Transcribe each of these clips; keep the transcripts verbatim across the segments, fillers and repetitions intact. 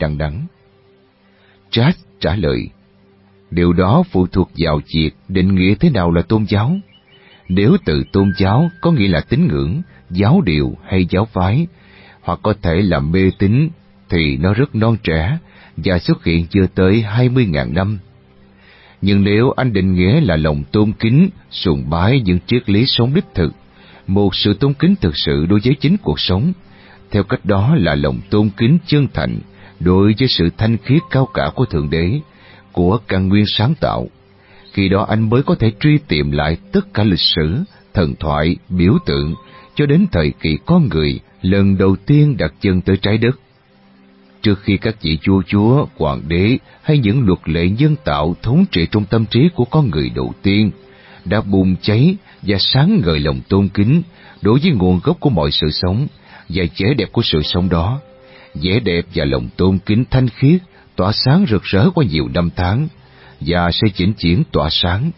đằng đẵng. Chad trả lời, điều đó phụ thuộc vào việc định nghĩa thế nào là tôn giáo. Nếu từ tôn giáo có nghĩa là tín ngưỡng, giáo điều hay giáo phái, hoặc có thể là mê tín, thì nó rất non trẻ và xuất hiện chưa tới hai mươi nghìn năm. Nhưng nếu anh định nghĩa là lòng tôn kính, sùng bái những triết lý sống đích thực, một sự tôn kính thực sự đối với chính cuộc sống, theo cách đó là lòng tôn kính chân thành đối với sự thanh khiết cao cả của Thượng Đế, của căn nguyên sáng tạo, khi đó anh mới có thể truy tìm lại tất cả lịch sử, thần thoại, biểu tượng, cho đến thời kỳ con người lần đầu tiên đặt chân tới trái đất. Trước khi các vị vua chúa, hoàng đế hay những luật lệ nhân tạo thống trị trong tâm trí của con người đầu tiên, đã bùng cháy và sáng ngời lòng tôn kính đối với nguồn gốc của mọi sự sống và vẻ đẹp của sự sống đó. Vẻ đẹp và lòng tôn kính thanh khiết tỏa sáng rực rỡ qua nhiều năm tháng và sẽ vĩnh viễn tỏa sáng.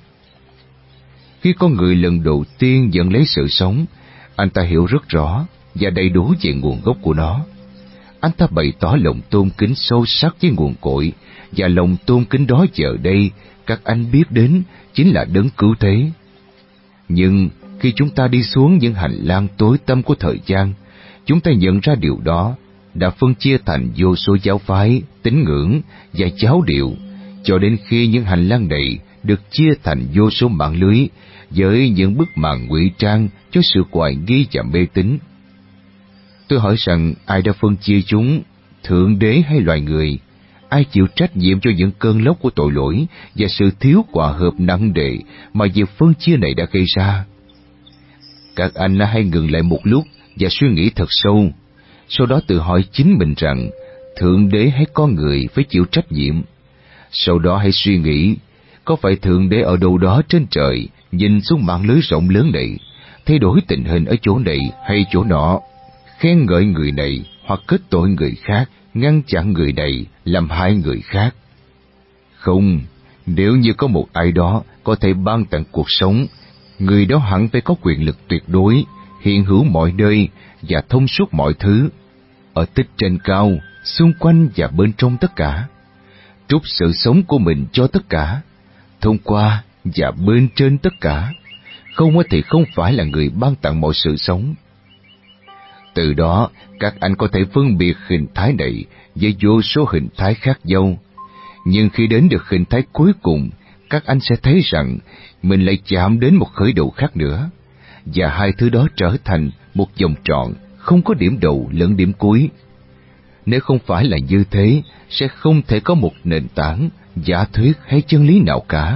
Khi con người lần đầu tiên nhận lấy sự sống, anh ta hiểu rất rõ và đầy đủ về nguồn gốc của nó. Anh ta bày tỏ lòng tôn kính sâu sắc với nguồn cội, và lòng tôn kính đó giờ đây các anh biết đến chính là đấng cứu thế. Nhưng khi chúng ta đi xuống những hành lang tối tăm của thời gian, chúng ta nhận ra điều đó đã phân chia thành vô số giáo phái, tín ngưỡng và giáo điệu, cho đến khi những hành lang này được chia thành vô số mạng lưới với những bức màn ngụy trang cho sự hoài nghi và mê tín. Tôi hỏi rằng ai đã phân chia chúng, Thượng Đế hay loài người? Ai chịu trách nhiệm cho những cơn lốc của tội lỗi và sự thiếu hòa hợp nặng nề mà việc phân chia này đã gây ra? Các anh hãy ngừng lại một lúc và suy nghĩ thật sâu, sau đó tự hỏi chính mình rằng Thượng Đế hay con người phải chịu trách nhiệm. Sau đó hãy suy nghĩ, có phải Thượng Đế ở đâu đó trên trời nhìn xuống mạng lưới rộng lớn này, thay đổi tình hình ở chỗ này hay chỗ nọ, khen ngợi người này hoặc kết tội người khác, ngăn chặn người này làm hại người khác? Không, nếu như có một ai đó có thể ban tặng cuộc sống, người đó hẳn phải có quyền lực tuyệt đối, hiện hữu mọi nơi và thông suốt mọi thứ, ở tích trên cao, xung quanh và bên trong tất cả, trút sự sống của mình cho tất cả, thông qua và bên trên tất cả. Không thì không phải là người ban tặng mọi sự sống. Từ đó, các anh có thể phân biệt hình thái này với vô số hình thái khác nhau. Nhưng khi đến được hình thái cuối cùng, các anh sẽ thấy rằng mình lại chạm đến một khởi đầu khác nữa, và hai thứ đó trở thành một vòng tròn, không có điểm đầu lẫn điểm cuối. Nếu không phải là như thế, sẽ không thể có một nền tảng, giả thuyết hay chân lý nào cả.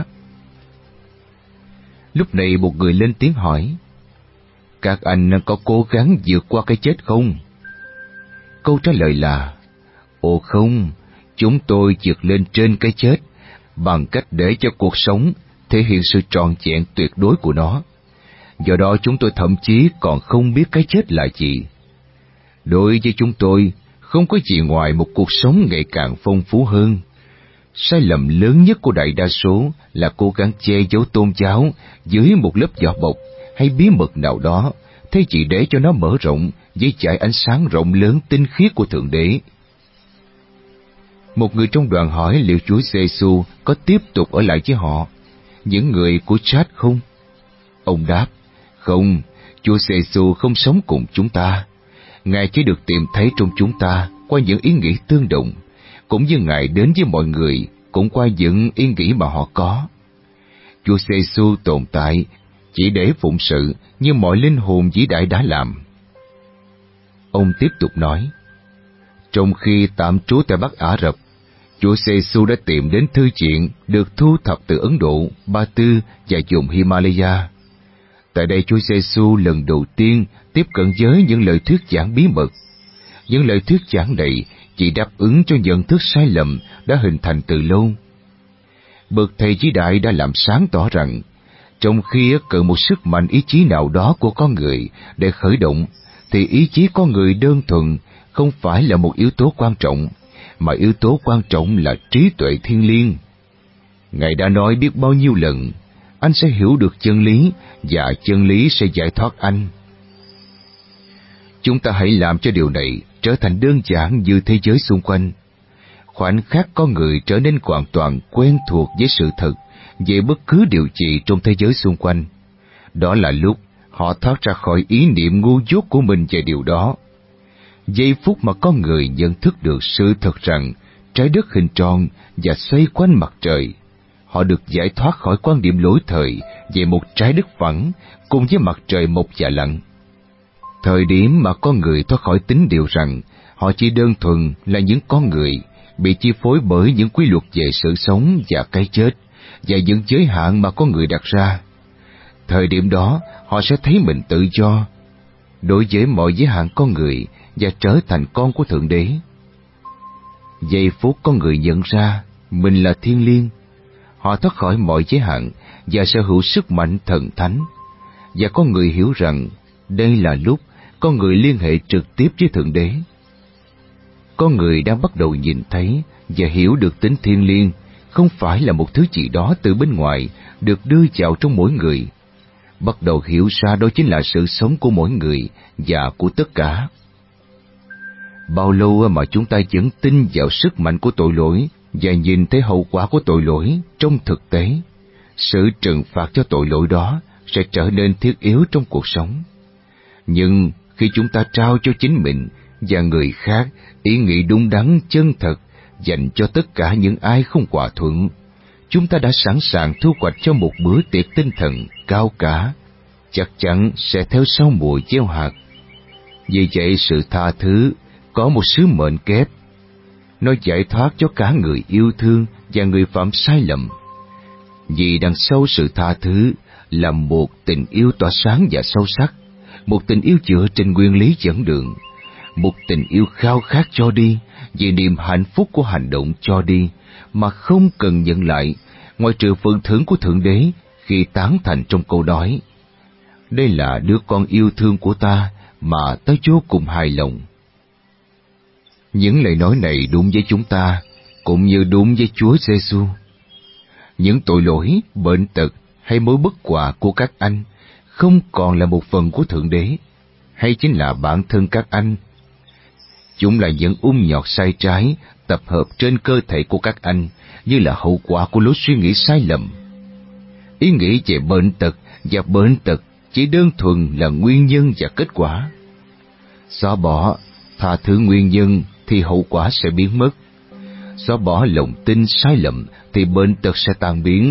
Lúc này một người lên tiếng hỏi, các anh có cố gắng vượt qua cái chết không? Câu trả lời là, ồ không, chúng tôi vượt lên trên cái chết bằng cách để cho cuộc sống thể hiện sự trọn vẹn tuyệt đối của nó. Do đó chúng tôi thậm chí còn không biết cái chết là gì. Đối với chúng tôi, không có gì ngoài một cuộc sống ngày càng phong phú hơn. Sai lầm lớn nhất của đại đa số là cố gắng che giấu tôn giáo dưới một lớp vỏ bọc hay bí mật nào đó, thế chỉ để cho nó mở rộng với dải ánh sáng rộng lớn tinh khiết của Thượng Đế. Một người trong đoàn hỏi liệu Chúa Giê-xu có tiếp tục ở lại với họ, những người của Chad không? Ông đáp, không, Chúa Giê-xu không sống cùng chúng ta. Ngài chỉ được tìm thấy trong chúng ta qua những ý nghĩ tương đồng, cũng như Ngài đến với mọi người cũng qua những ý nghĩ mà họ có. Chúa Giê-xu tồn tại chỉ để phụng sự như mọi linh hồn vĩ đại đã làm. Ông tiếp tục nói, trong khi tạm trú tại Bắc Ả Rập, Chúa Giê-xu đã tìm đến thư viện được thu thập từ Ấn Độ, Ba Tư và vùng Himalaya. Tại đây Chúa Giê-xu lần đầu tiên tiếp cận với những lời thuyết giảng bí mật. Những lời thuyết giảng này chỉ đáp ứng cho nhận thức sai lầm đã hình thành từ lâu. Bậc thầy vĩ đại đã làm sáng tỏ rằng, trong khi cần một sức mạnh ý chí nào đó của con người để khởi động, thì ý chí con người đơn thuần không phải là một yếu tố quan trọng, mà yếu tố quan trọng là trí tuệ thiêng liêng. Ngài đã nói biết bao nhiêu lần, anh sẽ hiểu được chân lý và chân lý sẽ giải thoát anh. Chúng ta hãy làm cho điều này trở thành đơn giản như thế giới xung quanh. khoảnh khắc con người trở nên hoàn toàn quen thuộc với sự thật về bất cứ điều gì trong thế giới xung quanh, đó là lúc họ thoát ra khỏi ý niệm ngu dốt của mình về điều đó. Giây phút mà con người nhận thức được sự thật rằng trái đất hình tròn và xoay quanh mặt trời, họ được giải thoát khỏi quan điểm lỗi thời về một trái đất phẳng cùng với mặt trời mọc và lặn. Thời điểm mà con người thoát khỏi tính điều rằng họ chỉ đơn thuần là những con người bị chi phối bởi những quy luật về sự sống và cái chết và những giới hạn mà con người đặt ra. Thời điểm đó, họ sẽ thấy mình tự do đối với mọi giới hạn con người và trở thành con của Thượng Đế. Giây phút con người nhận ra mình là thiên liêng, họ thoát khỏi mọi giới hạn và sở hữu sức mạnh thần thánh, và con người hiểu rằng đây là lúc con người liên hệ trực tiếp với Thượng Đế. Con người đang bắt đầu nhìn thấy và hiểu được tính thiêng liêng không phải là một thứ gì đó từ bên ngoài được đưa vào trong mỗi người. Bắt đầu hiểu ra đó chính là sự sống của mỗi người và của tất cả. Bao lâu mà chúng ta vẫn tin vào sức mạnh của tội lỗi và nhìn thấy hậu quả của tội lỗi trong thực tế, sự trừng phạt cho tội lỗi đó sẽ trở nên thiết yếu trong cuộc sống. Nhưng khi chúng ta trao cho chính mình và người khác ý nghĩ đúng đắn chân thật dành cho tất cả những ai không hòa thuận, chúng ta đã sẵn sàng thu hoạch cho một bữa tiệc tinh thần cao cả, chắc chắn sẽ theo sau mùa gieo hạt. Vì vậy sự tha thứ có một sứ mệnh kép. Nó giải thoát cho cả người yêu thương và người phạm sai lầm. Vì đằng sau sự tha thứ là một tình yêu tỏa sáng và sâu sắc, một tình yêu dựa trên nguyên lý dẫn đường, một tình yêu khao khát cho đi vì niềm hạnh phúc của hành động cho đi mà không cần nhận lại, ngoài trừ phần thưởng của Thượng Đế khi tán thành trong câu nói: đây là đứa con yêu thương của ta mà ta vô cùng hài lòng. Những lời nói này đúng với chúng ta, cũng như đúng với Chúa Giêsu. Những tội lỗi, bệnh tật hay mối bất hòa của các anh không còn là một phần của Thượng Đế, hay chính là bản thân các anh. Chúng là những ung nhọt sai trái tập hợp trên cơ thể của các anh, như là hậu quả của lối suy nghĩ sai lầm. Ý nghĩ về bệnh tật và bệnh tật chỉ đơn thuần là nguyên nhân và kết quả. Xóa bỏ, tha thứ nguyên nhân thì hậu quả sẽ biến mất. Xóa bỏ lòng tin sai lầm thì bệnh tật sẽ tan biến.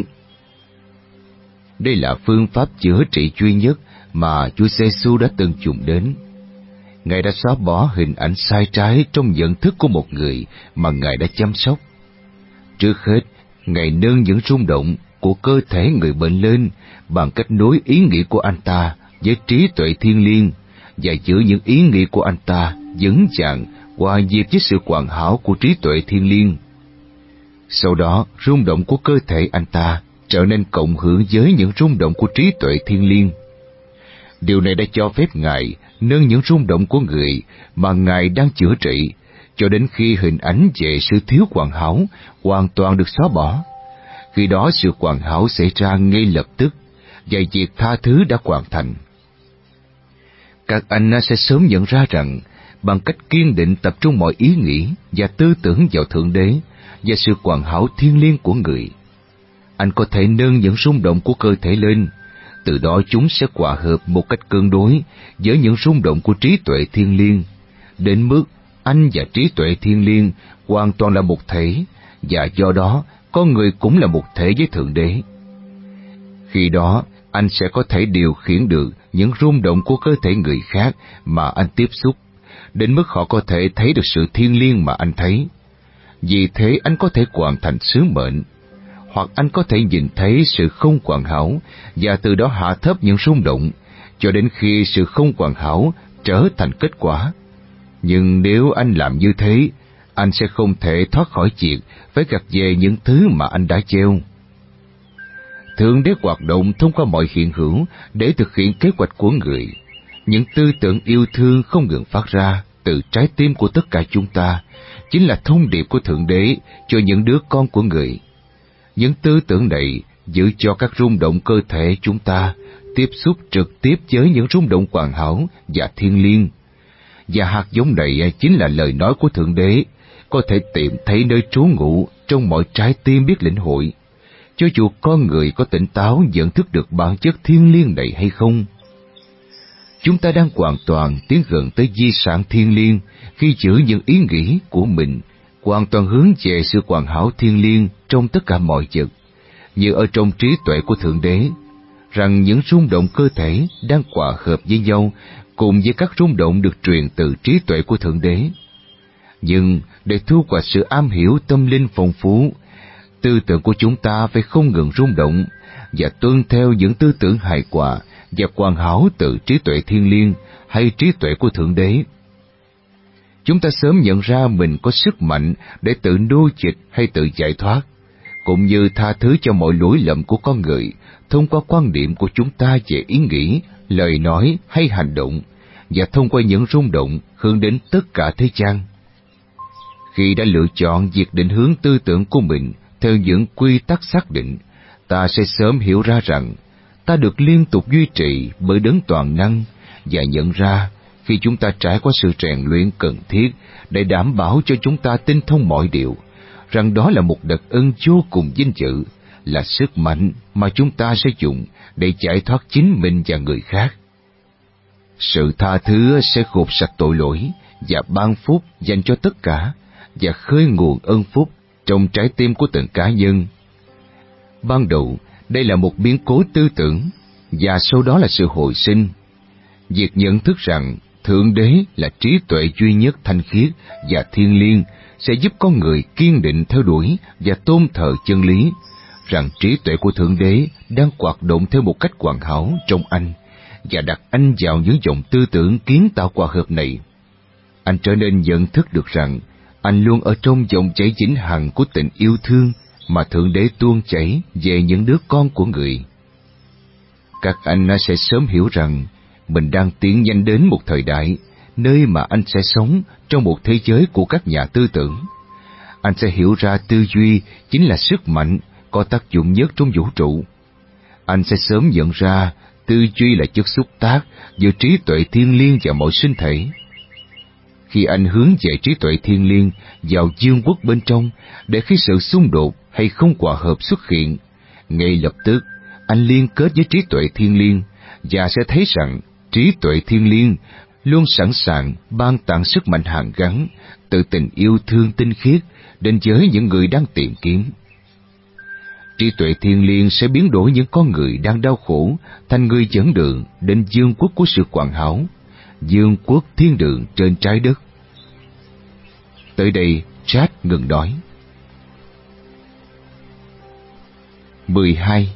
Đây là phương pháp chữa trị duy nhất mà Chúa Giêsu đã từng dùng đến. Ngài đã xóa bỏ hình ảnh sai trái trong nhận thức của một người mà Ngài đã chăm sóc. Trước hết, Ngài nâng những rung động của cơ thể người bệnh lên bằng cách nối ý nghĩ của anh ta với trí tuệ thiêng liêng và giữ những ý nghĩ của anh ta vững vàng hòa nhịp với sự hoàn hảo của trí tuệ thiêng liêng. Sau đó, rung động của cơ thể anh ta trở nên cộng hưởng với những rung động của trí tuệ thiêng liêng. Điều này đã cho phép Ngài nâng những rung động của người mà Ngài đang chữa trị, cho đến khi hình ảnh về sự thiếu hoàn hảo hoàn toàn được xóa bỏ. Khi đó sự hoàn hảo xảy ra ngay lập tức, và việc tha thứ đã hoàn thành. Các anh sẽ sớm nhận ra rằng, bằng cách kiên định tập trung mọi ý nghĩ và tư tưởng vào Thượng Đế và sự hoàn hảo thiêng liêng của người, anh có thể nâng những rung động của cơ thể lên. Từ đó chúng sẽ hòa hợp một cách cân đối với những rung động của trí tuệ thiêng liêng, đến mức anh và trí tuệ thiêng liêng hoàn toàn là một thể, và do đó con người cũng là một thể với Thượng Đế. Khi đó, anh sẽ có thể điều khiển được những rung động của cơ thể người khác mà anh tiếp xúc, đến mức họ có thể thấy được sự thiêng liêng mà anh thấy. Vì thế anh có thể hoàn thành sứ mệnh, hoặc anh có thể nhìn thấy sự không hoàn hảo và từ đó hạ thấp những rung động, cho đến khi sự không hoàn hảo trở thành kết quả. Nhưng nếu anh làm như thế, anh sẽ không thể thoát khỏi việc phải gặt về những thứ mà anh đã gieo. Thượng Đế hoạt động thông qua mọi hiện hữu để thực hiện kế hoạch của người. Những tư tưởng yêu thương không ngừng phát ra từ trái tim của tất cả chúng ta chính là thông điệp của Thượng Đế cho những đứa con của người. Những tư tưởng này giữ cho các rung động cơ thể chúng ta tiếp xúc trực tiếp với những rung động hoàn hảo và thiêng liêng. Và hạt giống này chính là lời nói của Thượng Đế, có thể tìm thấy nơi trú ngụ trong mọi trái tim biết lĩnh hội, cho dù con người có tỉnh táo nhận thức được bản chất thiêng liêng này hay không. Chúng ta đang hoàn toàn tiến gần tới di sản thiêng liêng khi giữ những ý nghĩ của mình hoàn toàn hướng về sự hoàn hảo thiêng liêng trong tất cả mọi vật, như ở trong trí tuệ của Thượng Đế, rằng những rung động cơ thể đang hòa hợp với nhau cùng với các rung động được truyền từ trí tuệ của Thượng Đế. Nhưng để thu hoạch sự am hiểu tâm linh phong phú, tư tưởng của chúng ta phải không ngừng rung động và tuân theo những tư tưởng hài hòa và hoàn hảo từ trí tuệ thiên liêng hay trí tuệ của Thượng Đế. Chúng ta sớm nhận ra mình có sức mạnh để tự nuôi dịch hay tự giải thoát, cũng như tha thứ cho mọi lỗi lầm của con người thông qua quan điểm của chúng ta về ý nghĩ, lời nói hay hành động, và thông qua những rung động hướng đến tất cả thế gian. Khi đã lựa chọn việc định hướng tư tưởng của mình theo những quy tắc xác định, ta sẽ sớm hiểu ra rằng ta được liên tục duy trì bởi đấng toàn năng, và nhận ra khi chúng ta trải qua sự rèn luyện cần thiết để đảm bảo cho chúng ta tinh thông mọi điều, rằng đó là một đặc ân vô cùng vinh dự, là sức mạnh mà chúng ta sẽ dùng để giải thoát chính mình và người khác. Sự tha thứ sẽ gột sạch tội lỗi và ban phúc dành cho tất cả, và khơi nguồn ân phúc trong trái tim của từng cá nhân. Ban đầu, đây là một biến cố tư tưởng, và sau đó là sự hồi sinh. Việc nhận thức rằng Thượng Đế là trí tuệ duy nhất thanh khiết và thiêng liêng sẽ giúp con người kiên định theo đuổi và tôn thờ chân lý, rằng trí tuệ của Thượng Đế đang hoạt động theo một cách hoàn hảo trong anh, và đặt anh vào những dòng tư tưởng kiến tạo hòa hợp này. Anh trở nên nhận thức được rằng anh luôn ở trong dòng chảy vĩnh hằng của tình yêu thương mà Thượng Đế tuôn chảy về những đứa con của người. Các anh sẽ sớm hiểu rằng mình đang tiến nhanh đến một thời đại nơi mà anh sẽ sống trong một thế giới của các nhà tư tưởng. Anh sẽ hiểu ra tư duy chính là sức mạnh có tác dụng nhất trong vũ trụ. Anh sẽ sớm nhận ra tư duy là chất xúc tác giữa trí tuệ thiên liêng và mọi sinh thể. Khi anh hướng về trí tuệ thiên liêng vào dương quốc bên trong, để khi sự xung đột hay không hòa hợp xuất hiện, ngay lập tức anh liên kết với trí tuệ thiên liêng và sẽ thấy rằng trí tuệ thiên liêng luôn sẵn sàng ban tặng sức mạnh hàn gắn từ tình yêu thương tinh khiết đến với những người đang tìm kiếm. Trí tuệ thiên liêng sẽ biến đổi những con người đang đau khổ thành người dẫn đường đến dương quốc của sự hoàn hảo, dương quốc thiên đường trên trái đất. Tới đây, Chad ngừng nói. mười hai.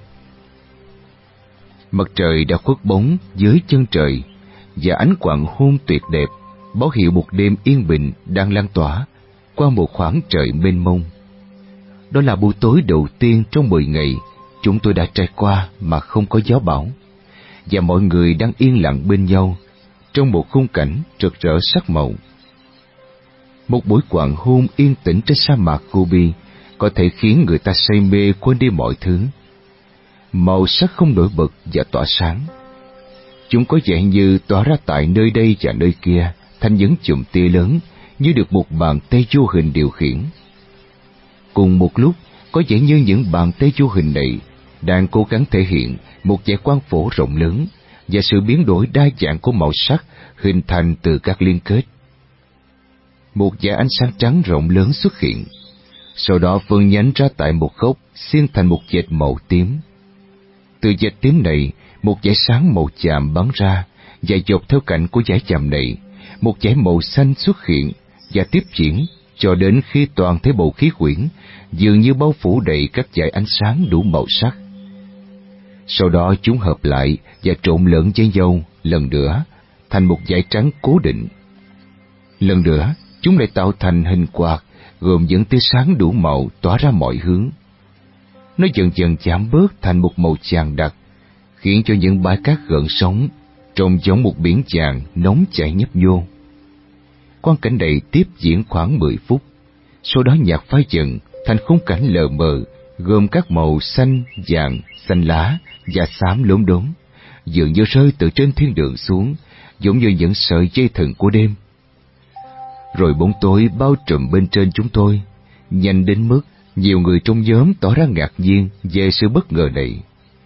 Mặt trời đã khuất bóng dưới chân trời, và ánh hoàng hôn tuyệt đẹp báo hiệu một đêm yên bình đang lan tỏa qua một khoảng trời mênh mông. Đó là buổi tối đầu tiên trong mười ngày chúng tôi đã trải qua mà không có gió bão, và mọi người đang yên lặng bên nhau trong một khung cảnh rực rỡ sắc màu. Một buổi hoàng hôn yên tĩnh trên sa mạc Gobi có thể khiến người ta say mê quên đi mọi thứ. Màu sắc không nổi bật và tỏa sáng. Chúng có vẻ như tỏa ra tại nơi đây và nơi kia thành những chùm tia lớn, như được một bàn tay vô hình điều khiển. Cùng một lúc, có vẻ như những bàn tay vô hình này đang cố gắng thể hiện một vẻ quang phổ rộng lớn và sự biến đổi đa dạng của màu sắc hình thành từ các liên kết. Một dải ánh sáng trắng rộng lớn xuất hiện, sau đó phân nhánh ra tại một góc, xiên thành một vệt màu tím. Từ vệt tím này, một dải sáng màu chàm bắn ra, và dọc theo cạnh của dải chàm này, một dải màu xanh xuất hiện và tiếp diễn cho đến khi toàn thể bầu khí quyển dường như bao phủ đầy các dải ánh sáng đủ màu sắc. Sau đó chúng hợp lại và trộn lẫn với nhau lần nữa thành một dải trắng cố định. Lần nữa, chúng lại tạo thành hình quạt gồm những tia sáng đủ màu tỏa ra mọi hướng. Nó dần dần giảm bớt thành một màu vàng đặc, khiến cho những bãi cát gợn sóng trông giống một biển vàng nóng chảy nhấp nhô. Quang cảnh này tiếp diễn khoảng mười phút, sau đó nhạt phai dần thành khung cảnh lờ mờ gồm các màu xanh, vàng, xanh lá và xám lốm đốm, dường như rơi từ trên thiên đường xuống, giống như những sợi dây thừng của đêm. rồi bóng tối bao trùm bên trên chúng tôi, nhanh đến mức nhiều người trong nhóm tỏ ra ngạc nhiên về sự bất ngờ này.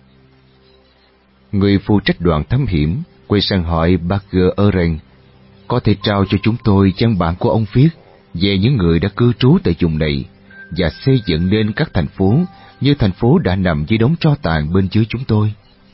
Người phụ trách đoàn thám hiểm quay sang hỏi Barger Eren có thể trao cho chúng tôi văn bản của ông viết về những người đã cư trú tại vùng này và xây dựng nên các thành phố như thành phố đã nằm dưới đống tro tàn bên dưới chúng tôi.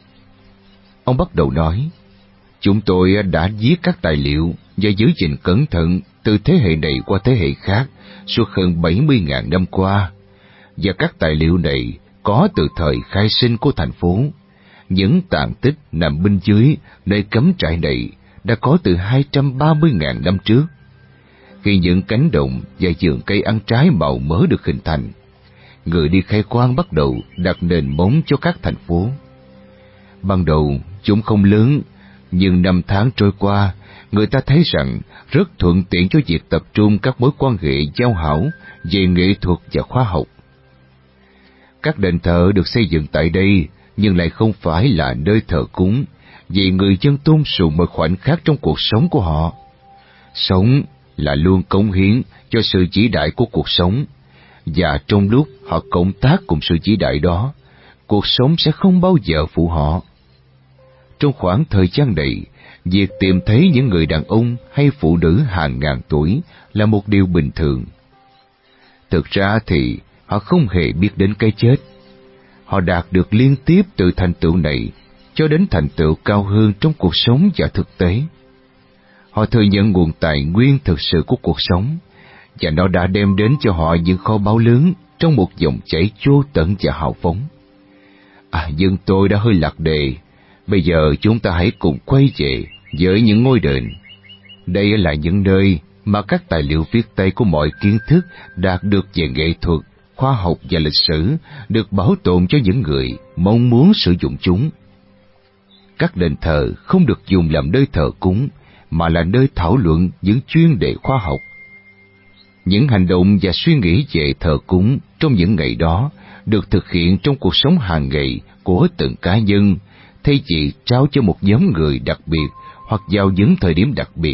Ông bắt đầu nói, chúng tôi đã viết các tài liệu và giữ gìn cẩn thận từ thế hệ này qua thế hệ khác suốt hơn bảy mươi nghìn năm qua, và các tài liệu này có từ thời khai sinh của thành phố. Những tàn tích nằm bên dưới nơi cắm trại này đã có từ hai trăm ba mươi nghìn năm trước, khi những cánh đồng và vườn cây ăn trái màu mỡ được hình thành. Người đi khai quang bắt đầu đặt nền móng cho các thành phố. Ban đầu chúng không lớn, nhưng năm tháng trôi qua, người ta thấy rằng rất thuận tiện cho việc tập trung các mối quan hệ giao hảo về nghệ thuật và khoa học. Các đền thờ được xây dựng tại đây, nhưng lại không phải là nơi thờ cúng, vì người dân tôn sùng một khoảnh khắc trong cuộc sống của họ. Sống là luôn cống hiến cho sự vĩ đại của cuộc sống, và trong lúc họ cộng tác cùng sự vĩ đại đó, cuộc sống sẽ không bao giờ phụ họ. Trong khoảng thời gian này, việc tìm thấy những người đàn ông hay phụ nữ hàng ngàn tuổi là một điều bình thường. Thực ra thì họ không hề biết đến cái chết. Họ đạt được liên tiếp từ thành tựu này cho đến thành tựu cao hơn trong cuộc sống và thực tế. Họ thừa nhận nguồn tài nguyên thực sự của cuộc sống, và nó đã đem đến cho họ những kho báu lớn trong một dòng chảy vô tận và hào phóng. À, nhưng tôi đã hơi lạc đề. Bây giờ chúng ta hãy cùng quay về với những ngôi đền. Đây là những nơi mà các tài liệu viết tay của mọi kiến thức đạt được về nghệ thuật, khoa học và lịch sử được bảo tồn cho những người mong muốn sử dụng chúng. Các đền thờ không được dùng làm nơi thờ cúng, mà là nơi thảo luận những chuyên đề khoa học. Những hành động và suy nghĩ về thờ cúng trong những ngày đó được thực hiện trong cuộc sống hàng ngày của từng cá nhân, thay vì trao cho một nhóm người đặc biệt hoặc vào những thời điểm đặc biệt.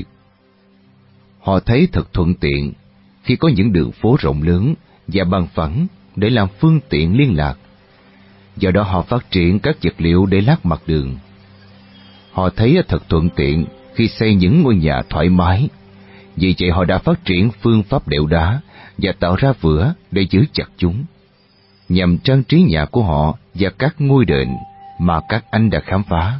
Họ thấy thật thuận tiện khi có những đường phố rộng lớn và bằng phẳng để làm phương tiện liên lạc. Do đó họ phát triển các vật liệu để lát mặt đường. Họ thấy thật thuận tiện khi xây những ngôi nhà thoải mái. Vì vậy họ đã phát triển phương pháp đẽo đá và tạo ra vữa để giữ chặt chúng, nhằm trang trí nhà của họ và các ngôi đền mà các anh đã khám phá.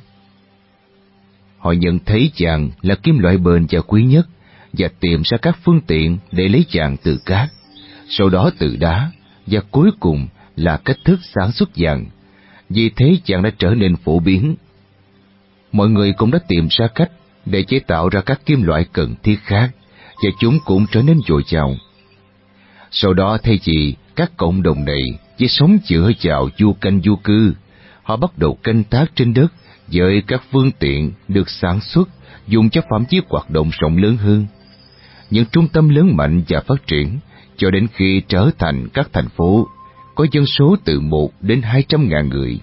Họ nhận thấy vàng là kim loại bền và quý nhất và tìm ra các phương tiện để lấy vàng từ cát, sau đó từ đá, và cuối cùng là cách thức sản xuất vàng. Vì thế vàng đã trở nên phổ biến. Mọi người cũng đã tìm ra cách để chế tạo ra các kim loại cần thiết khác, và chúng cũng trở nên dồi dào. Sau đó thay vì các cộng đồng này chỉ sống dựa vào du canh du cư, họ bắt đầu canh tác trên đất với các phương tiện được sản xuất dùng cho phạm vi hoạt động rộng lớn hơn. Những trung tâm lớn mạnh và phát triển cho đến khi trở thành các thành phố có dân số từ một đến hai trăm ngàn người.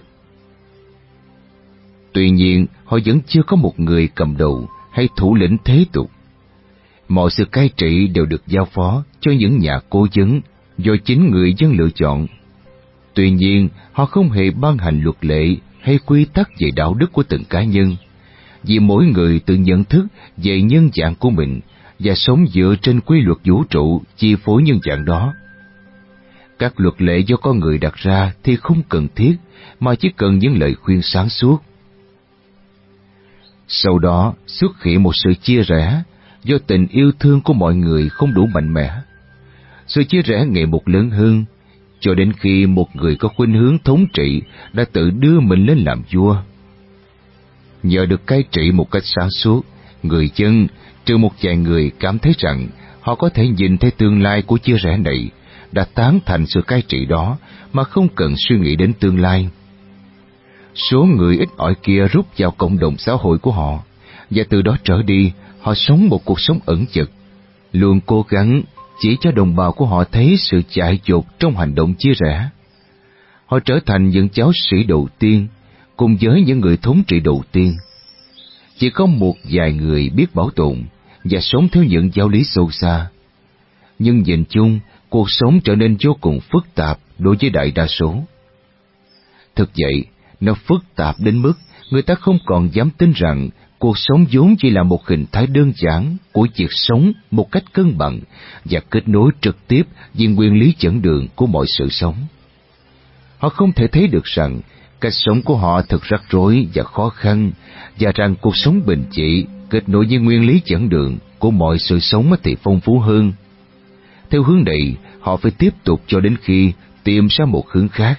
Tuy nhiên, họ vẫn chưa có một người cầm đầu hay thủ lĩnh thế tục. Mọi sự cai trị đều được giao phó cho những nhà cố vấn do chính người dân lựa chọn. Tuy nhiên, họ không hề ban hành luật lệ hay quy tắc về đạo đức của từng cá nhân, vì mỗi người tự nhận thức về nhân dạng của mình và sống dựa trên quy luật vũ trụ chi phối nhân dạng đó. Các luật lệ do con người đặt ra thì không cần thiết, mà chỉ cần những lời khuyên sáng suốt. Sau đó xuất hiện một sự chia rẽ do tình yêu thương của mọi người không đủ mạnh mẽ. Sự chia rẽ ngày một lớn hơn, cho đến khi một người có khuynh hướng thống trị đã tự đưa mình lên làm vua. Nhờ được cai trị một cách sáng suốt, người dân, trừ một vài người cảm thấy rằng họ có thể nhìn thấy tương lai của chia rẽ này, đã tán thành sự cai trị đó mà không cần suy nghĩ đến tương lai. Số người ít ỏi kia rút vào cộng đồng xã hội của họ, và từ đó trở đi, họ sống một cuộc sống ẩn dật, luôn cố gắng chỉ cho đồng bào của họ thấy sự chạy dột trong hành động chia rẽ. Họ trở thành những giáo sĩ đầu tiên, cùng với những người thống trị đầu tiên. Chỉ có một vài người biết bảo tồn, và sống theo những giáo lý sâu xa. Nhưng nhìn chung, cuộc sống trở nên vô cùng phức tạp đối với đại đa số. Thực vậy, nó phức tạp đến mức người ta không còn dám tin rằng cuộc sống vốn chỉ là một hình thái đơn giản của việc sống một cách cân bằng và kết nối trực tiếp với nguyên lý dẫn đường của mọi sự sống. Họ không thể thấy được rằng cách sống của họ thật rắc rối và khó khăn, và rằng cuộc sống bình dị kết nối với nguyên lý dẫn đường của mọi sự sống thì phong phú hơn. Theo hướng này, họ phải tiếp tục cho đến khi tìm ra một hướng khác.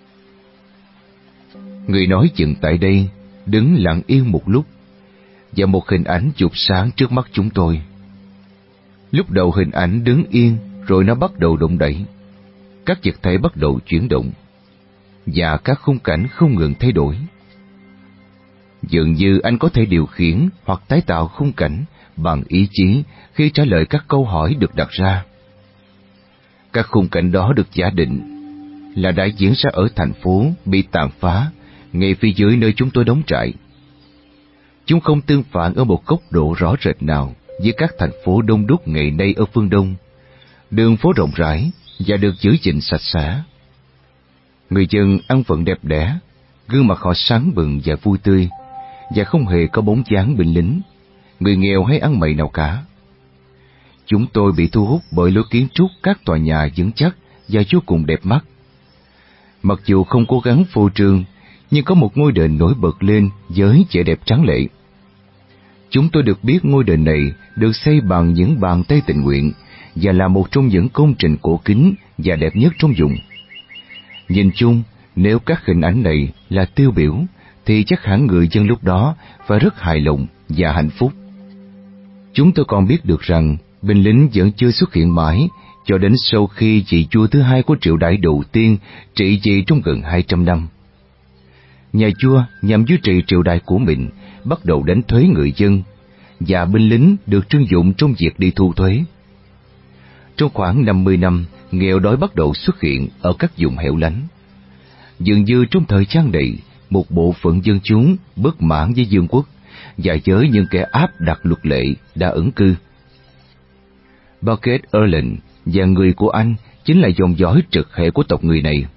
Người nói dừng tại đây, đứng lặng yên một lúc, và một hình ảnh chụp sáng trước mắt chúng tôi. Lúc đầu hình ảnh đứng yên, rồi nó bắt đầu động đẩy. Các vật thể bắt đầu chuyển động, và các khung cảnh không ngừng thay đổi. Dường như anh có thể điều khiển hoặc tái tạo khung cảnh bằng ý chí khi trả lời các câu hỏi được đặt ra. Các khung cảnh đó được giả định là đã diễn ra ở thành phố bị tàn phá ngay phía dưới nơi chúng tôi đóng trại. Chúng không tương phản ở một góc độ rõ rệt nào với các thành phố đông đúc ngày nay ở phương Đông. Đường phố rộng rãi và được giữ gìn sạch sẽ. Người dân ăn vận đẹp đẽ, gương mặt họ sáng bừng và vui tươi, và không hề có bóng dáng binh lính, người nghèo hay ăn mày nào cả. Chúng tôi bị thu hút bởi lối kiến trúc các tòa nhà vững chắc và vô cùng đẹp mắt. Mặc dù không cố gắng phô trương, nhưng có một ngôi đền nổi bật lên với vẻ đẹp tráng lệ. Chúng tôi được biết ngôi đền này được xây bằng những bàn tay tình nguyện và là một trong những công trình cổ kính và đẹp nhất trong vùng. Nhìn chung, nếu các hình ảnh này là tiêu biểu, thì chắc hẳn người dân lúc đó phải rất hài lòng và hạnh phúc. Chúng tôi còn biết được rằng binh lính vẫn chưa xuất hiện mãi cho đến sau khi vị vua thứ hai của triều đại đầu tiên trị vì trong gần hai trăm năm. Nhà vua nhằm duy trì triều đại của mình bắt đầu đánh thuế người dân, và binh lính được trưng dụng trong việc đi thu thuế. Trong khoảng năm mươi năm, nghèo đói bắt đầu xuất hiện ở các vùng hẻo lánh. Dường như trong thời gian này, một bộ phận dân chúng bất mãn với vương quốc và với những kẻ áp đặt luật lệ đã ẩn cư. Bucket Erland và người của anh chính là dòng dõi trực hệ của tộc người này.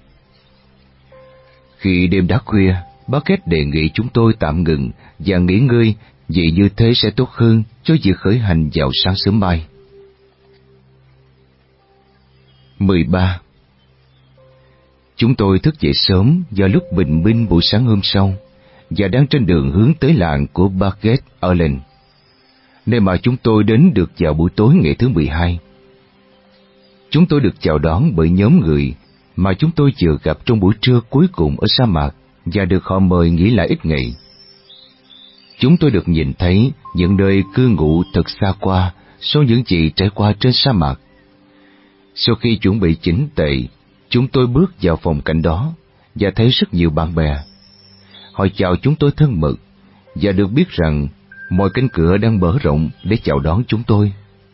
Khi đêm đã khuya, Bucket đề nghị chúng tôi tạm ngừng và nghỉ ngơi, vì như thế sẽ tốt hơn cho việc khởi hành vào sáng sớm mai. mười ba. Chúng tôi thức dậy sớm vào lúc bình minh buổi sáng hôm sau và đang trên đường hướng tới làng của Bucket Erland, nơi mà chúng tôi đến được vào buổi tối ngày thứ mười hai. Chúng tôi được chào đón bởi nhóm người mà chúng tôi vừa gặp trong buổi trưa cuối cùng ở sa mạc và được họ mời nghỉ lại ít ngày. Chúng tôi được nhìn thấy những nơi cư ngụ thật xa qua so với những gì trải qua trên sa mạc. Sau khi chuẩn bị chỉnh tề, chúng tôi bước vào phòng cảnh đó và thấy rất nhiều bạn bè. Họ chào chúng tôi thân mật và được biết rằng mọi cánh cửa đang mở rộng để chào đón chúng tôi.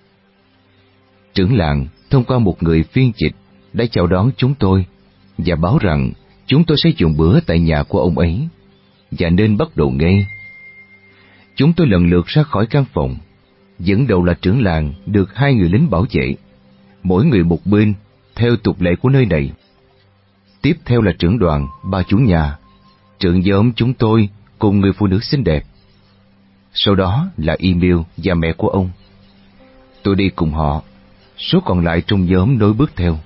Trưởng làng thông qua một người phiên dịch đã chào đón chúng tôi và báo rằng chúng tôi sẽ dùng bữa tại nhà của ông ấy và nên bắt đầu ngay. Chúng tôi lần lượt ra khỏi căn phòng. Dẫn đầu là trưởng làng được hai người lính bảo vệ, mỗi người một bên theo tục lệ của nơi này. Tiếp theo là trưởng đoàn, bà chủ nhà, trưởng nhóm chúng tôi cùng người phụ nữ xinh đẹp. Sau đó là Emil và mẹ của ông. Tôi đi cùng họ, số còn lại trong nhóm nối bước theo.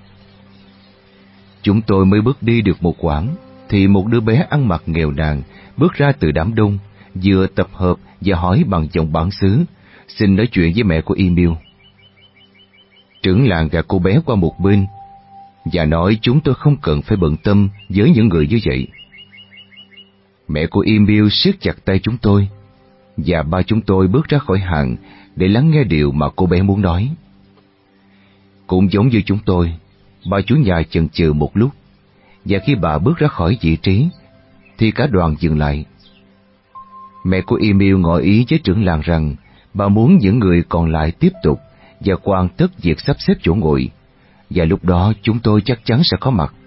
Chúng tôi mới bước đi được một quãng thì một đứa bé ăn mặc nghèo nàn bước ra từ đám đông, vừa tập hợp và hỏi bằng giọng bản xứ, xin nói chuyện với mẹ của Emil. Trưởng làng gạt cô bé qua một bên và nói chúng tôi không cần phải bận tâm với những người như vậy. Mẹ của Emil siết chặt tay chúng tôi và ba chúng tôi bước ra khỏi hàng để lắng nghe điều mà cô bé muốn nói. Cũng giống như chúng tôi, bà chủ nhà chần chừ một lúc, và khi bà bước ra khỏi vị trí thì cả đoàn dừng lại. Mẹ của Emil ngỏ ý với trưởng làng rằng bà muốn những người còn lại tiếp tục và hoàn tất việc sắp xếp chỗ ngồi, và lúc đó chúng tôi chắc chắn sẽ có mặt.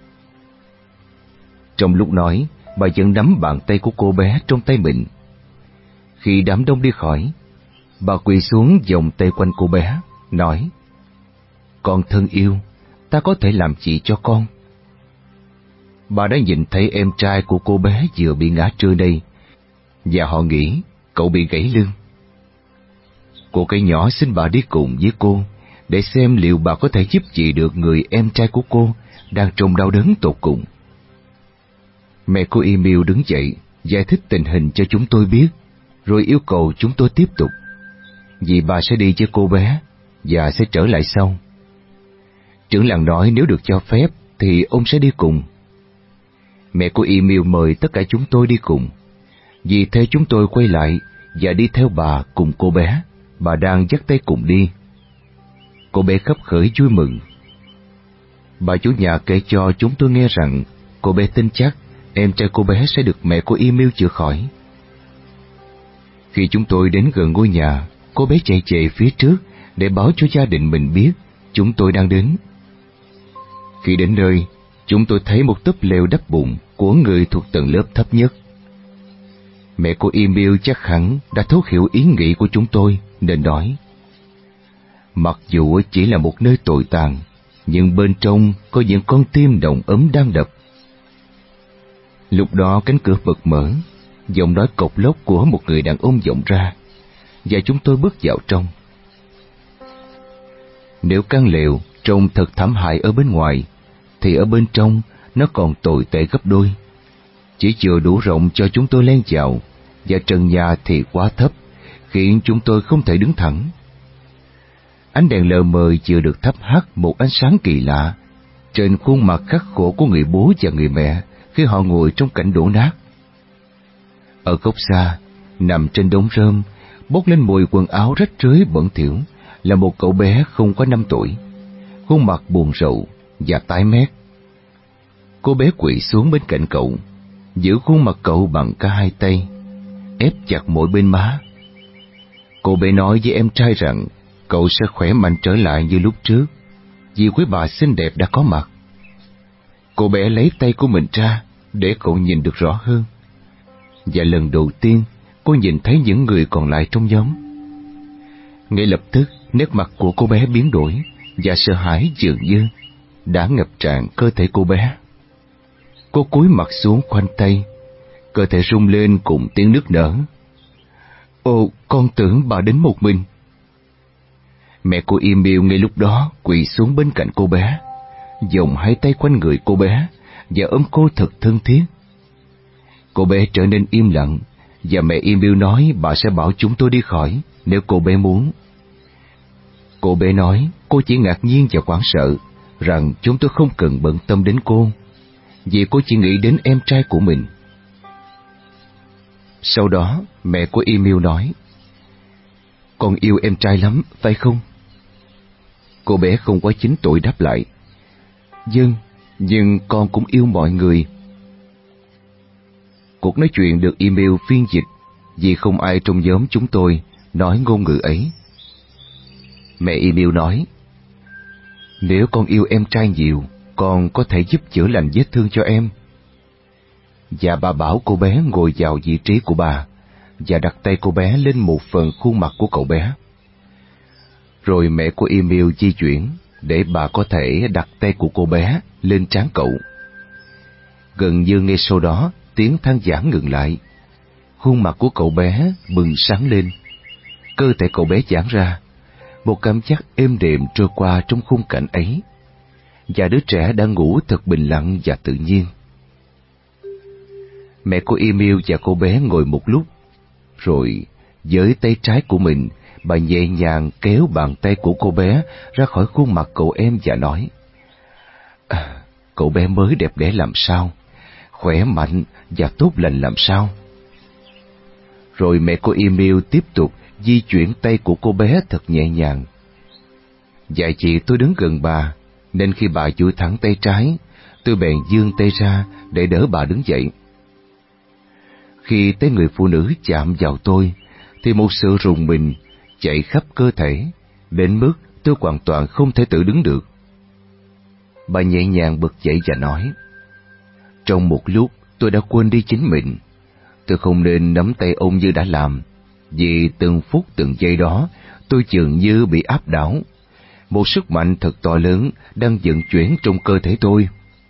Trong lúc nói, bà vẫn nắm bàn tay của cô bé trong tay mình. Khi đám đông đi khỏi, Bà quỳ xuống vòng tay quanh cô bé, nói: "Con thân yêu, ta có thể làm gì cho con?" Bà đã nhìn thấy em trai của cô bé vừa bị ngã trưa đây, và họ nghĩ cậu bị gãy lưng. Cô gái nhỏ xin bà đi cùng với cô, để xem liệu bà có thể giúp gì được người em trai của cô đang trong đau đớn tột cùng. Mẹ cô Emil đứng dậy, giải thích tình hình cho chúng tôi biết, rồi yêu cầu chúng tôi tiếp tục, vì bà sẽ đi với cô bé và sẽ trở lại sau. Trưởng làng nói nếu được cho phép thì ông sẽ đi cùng. Mẹ của Emil mời tất cả chúng tôi đi cùng. Vì thế chúng tôi quay lại và đi theo bà cùng cô bé. Bà đang dắt tay cùng đi. Cô bé khấp khởi vui mừng. Bà chủ nhà kể cho chúng tôi nghe rằng cô bé tin chắc em trai cô bé sẽ được mẹ của Emil chữa khỏi. Khi chúng tôi đến gần ngôi nhà, cô bé chạy chạy phía trước để báo cho gia đình mình biết chúng tôi đang đến. Khi đến nơi, chúng tôi thấy một túp lều đắp bụng của người thuộc tầng lớp thấp nhất. Mẹ của Emil chắc hẳn đã thấu hiểu ý nghĩ của chúng tôi nên nói: "Mặc dù chỉ là một nơi tồi tàn, nhưng bên trong có những con tim đồng ấm đang đập." Lúc đó cánh cửa bật mở, giọng nói cộc lốc của một người đàn ông vọng ra, và chúng tôi bước vào trong. Nếu căn lều trông thật thảm hại ở bên ngoài, thì ở bên trong nó còn tồi tệ gấp đôi. Chỉ chưa đủ rộng cho chúng tôi len vào, và trần nhà thì quá thấp, khiến chúng tôi không thể đứng thẳng. Ánh đèn lờ mờ chưa được thắp hắt một ánh sáng kỳ lạ trên khuôn mặt khắc khổ của người bố và người mẹ khi họ ngồi trong cảnh đổ nát. Ở góc xa, nằm trên đống rơm, bốc lên mùi quần áo rách rưới bẩn thỉu, là một cậu bé không quá năm tuổi, khuôn mặt buồn rầu và tái mét. Cô bé quỳ xuống bên cạnh cậu, giữ khuôn mặt cậu bằng cả hai tay, ép chặt mỗi bên má. Cô bé nói với em trai rằng cậu sẽ khỏe mạnh trở lại như lúc trước, vì quý bà xinh đẹp đã có mặt. Cô bé lấy tay của mình ra để cậu nhìn được rõ hơn, và lần đầu tiên cô nhìn thấy những người còn lại trong nhóm. Ngay lập tức nét mặt của cô bé biến đổi, và sợ hãi dường như đã ngập tràn cơ thể cô bé. Cô cúi mặt xuống khoanh tay, cơ thể rung lên cùng tiếng nức nở. "Ồ, con tưởng bà đến một mình." Mẹ của Emil ngay lúc đó quỳ xuống bên cạnh cô bé, vòng hai tay quanh người cô bé và ôm cô thật thân thiết. Cô bé trở nên im lặng, và mẹ Emil nói bà sẽ bảo chúng tôi đi khỏi nếu cô bé muốn. Cô bé nói cô chỉ ngạc nhiên và hoảng sợ rằng chúng tôi không cần bận tâm đến cô, vì cô chỉ nghĩ đến em trai của mình. Sau đó mẹ của Emil nói: "Con yêu em trai lắm, phải không?" Cô bé không quá chín tuổi đáp lại: "Vâng, nhưng con cũng yêu mọi người." Cuộc nói chuyện được Emil phiên dịch, vì không ai trong nhóm chúng tôi nói ngôn ngữ ấy. Mẹ Emil nói: "Nếu con yêu em trai nhiều, con có thể giúp chữa lành vết thương cho em." Và bà bảo cô bé ngồi vào vị trí của bà và đặt tay cô bé lên một phần khuôn mặt của cậu bé. Rồi mẹ của Emil di chuyển để bà có thể đặt tay của cô bé lên trán cậu. Gần như ngay sau đó, tiếng than vãn ngừng lại. Khuôn mặt của cậu bé bừng sáng lên, cơ thể cậu bé giãn ra, một cảm giác êm đềm trôi qua trong khung cảnh ấy, và đứa trẻ đang ngủ thật bình lặng và tự nhiên. Mẹ của Emil và cô bé ngồi một lúc, rồi với tay trái của mình, bà nhẹ nhàng kéo bàn tay của cô bé ra khỏi khuôn mặt cậu em và nói: à, "Cậu bé mới đẹp đẽ làm sao, khỏe mạnh và tốt lành làm sao." Rồi mẹ của Emil tiếp tục di chuyển tay của cô bé thật nhẹ nhàng. Dạ chị tôi đứng gần bà, nên khi bà duỗi thẳng tay trái, tôi bèn giương tay ra để đỡ bà đứng dậy. Khi tay người phụ nữ chạm vào tôi, thì một sự rùng mình chạy khắp cơ thể, đến mức tôi hoàn toàn không thể tự đứng được. Bà nhẹ nhàng bật dậy và nói: "Trong một lúc tôi đã quên đi chính mình. Tôi không nên nắm tay ông như đã làm, Vì từng phút từng giây đó, tôi dường như bị áp đảo. Một sức mạnh thật to lớn đang vận chuyển trong cơ thể tôi.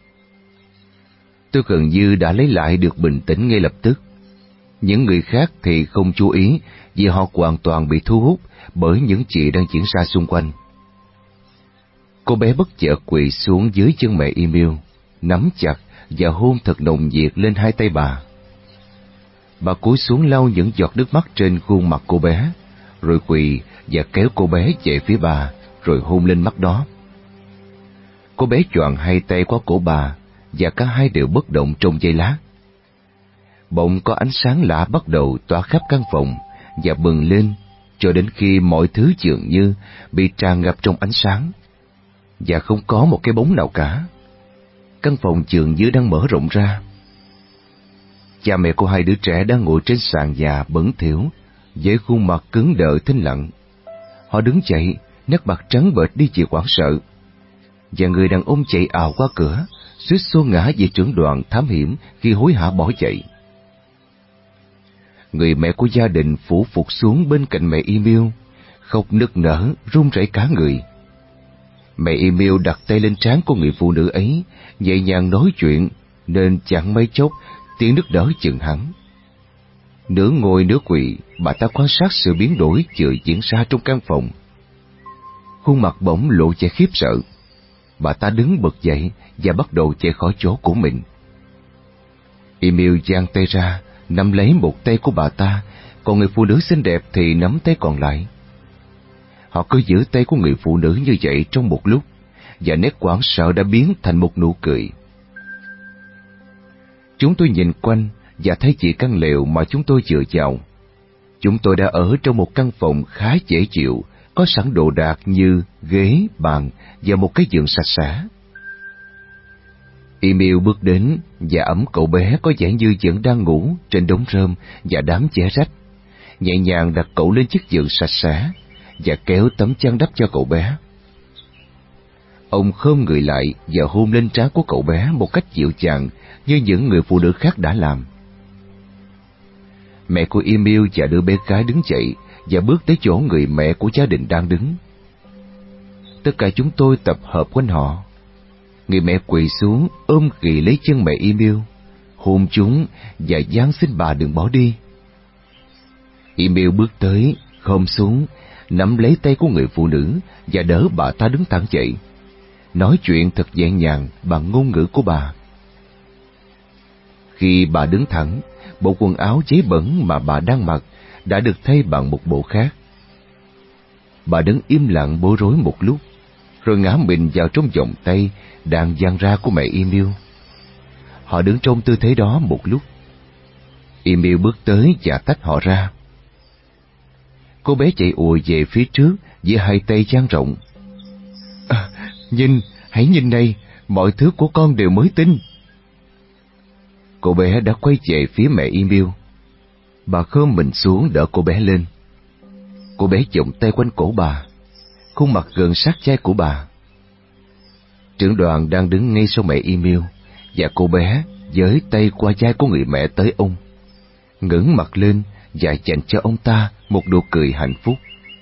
Tôi gần như đã lấy lại được bình tĩnh ngay lập tức. Những người khác thì không chú ý vì họ hoàn toàn bị thu hút bởi những chuyện đang diễn ra xung quanh. Cô bé bất chợt quỳ xuống dưới chân mẹ Emil, nắm chặt và hôn thật nồng nhiệt lên hai tay bà. Bà cúi xuống lau những giọt nước mắt trên khuôn mặt cô bé, rồi quỳ và kéo cô bé về phía bà, rồi hôn lên mắt đó. Cô bé choàng hai tay qua cổ bà, và cả hai đều bất động trong giây lát. Bỗng có ánh sáng lạ bắt đầu tỏa khắp căn phòng và bừng lên cho đến khi mọi thứ dường như bị tràn ngập trong ánh sáng, và không có một cái bóng nào cả. Căn phòng dường như đang mở rộng ra. Cha mẹ của hai đứa trẻ đang ngồi trên sàn nhà bẩn thỉu với khuôn mặt cứng đờ thinh lặng. Họ đứng dậy, nét mặt trắng bệch đi vì hoảng sợ, và người đàn ông chạy ào qua cửa, suýt xô ngã về trưởng đoàn thám hiểm khi hối hả bỏ chạy. Người mẹ của gia đình phủ phục xuống bên cạnh mẹ Emil, khóc nức nở, run rẩy cả người. Mẹ Emil đặt tay lên trán của người phụ nữ ấy, nhẹ nhàng nói chuyện, nên chẳng mấy chốc tiếng nức nở chừng hẳn. Nửa ngồi nửa quỳ, bà ta quan sát sự biến đổi vừa diễn ra trong căn phòng. Khuôn mặt bỗng lộ vẻ khiếp sợ. Bà ta đứng bật dậy và bắt đầu chạy khỏi chỗ của mình. Emil giang tay ra, nắm lấy một tay của bà ta, còn người phụ nữ xinh đẹp thì nắm tay còn lại. Họ cứ giữ tay của người phụ nữ như vậy trong một lúc, và nét hoảng sợ đã biến thành một nụ cười. Chúng tôi nhìn quanh và thấy chỉ căn lều mà chúng tôi vừa vào. Chúng tôi đã ở trong một căn phòng khá dễ chịu, có sẵn đồ đạc như ghế, bàn và một cái giường sạch sẽ. Emil bước đến và ẵm cậu bé có vẻ như vẫn đang ngủ trên đống rơm và đám che rách, nhẹ nhàng đặt cậu lên chiếc giường sạch sẽ và kéo tấm chăn đắp cho cậu bé. Ông khom người lại và hôn lên trán của cậu bé một cách dịu dàng như những người phụ nữ khác đã làm. Mẹ của Emil và đứa bé gái đứng dậy và bước tới chỗ người mẹ của gia đình đang đứng. Tất cả chúng tôi tập hợp quanh họ. Người mẹ quỳ xuống ôm ghì lấy chân mẹ Emil, hôn chúng và van xin bà đừng bỏ đi. Emil bước tới, khom xuống, nắm lấy tay của người phụ nữ và đỡ bà ta đứng thẳng dậy, nói chuyện thật nhẹ nhàng bằng ngôn ngữ của bà. Khi bà đứng thẳng, bộ quần áo giấy bẩn mà bà đang mặc đã được thay bằng một bộ khác. Bà đứng im lặng bối rối một lúc, rồi ngã mình vào trong vòng tay đang dang ra của mẹ Emil. Họ đứng trong tư thế đó một lúc. Emil bước tới và tách họ ra. Cô bé chạy ùa về phía trước với hai tay dang rộng. À, nhìn, hãy nhìn này, mọi thứ của con đều mới tinh. Cô bé đã quay về phía mẹ Emil. Bà khom mình xuống đỡ cô bé lên. Cô bé vòng tay quanh cổ bà, khuôn mặt gần sát vai của bà. Trưởng đoàn đang đứng ngay sau mẹ Emil, và cô bé với tay qua vai của người mẹ tới ông, ngẩng mặt lên và dành cho ông ta một nụ cười hạnh phúc.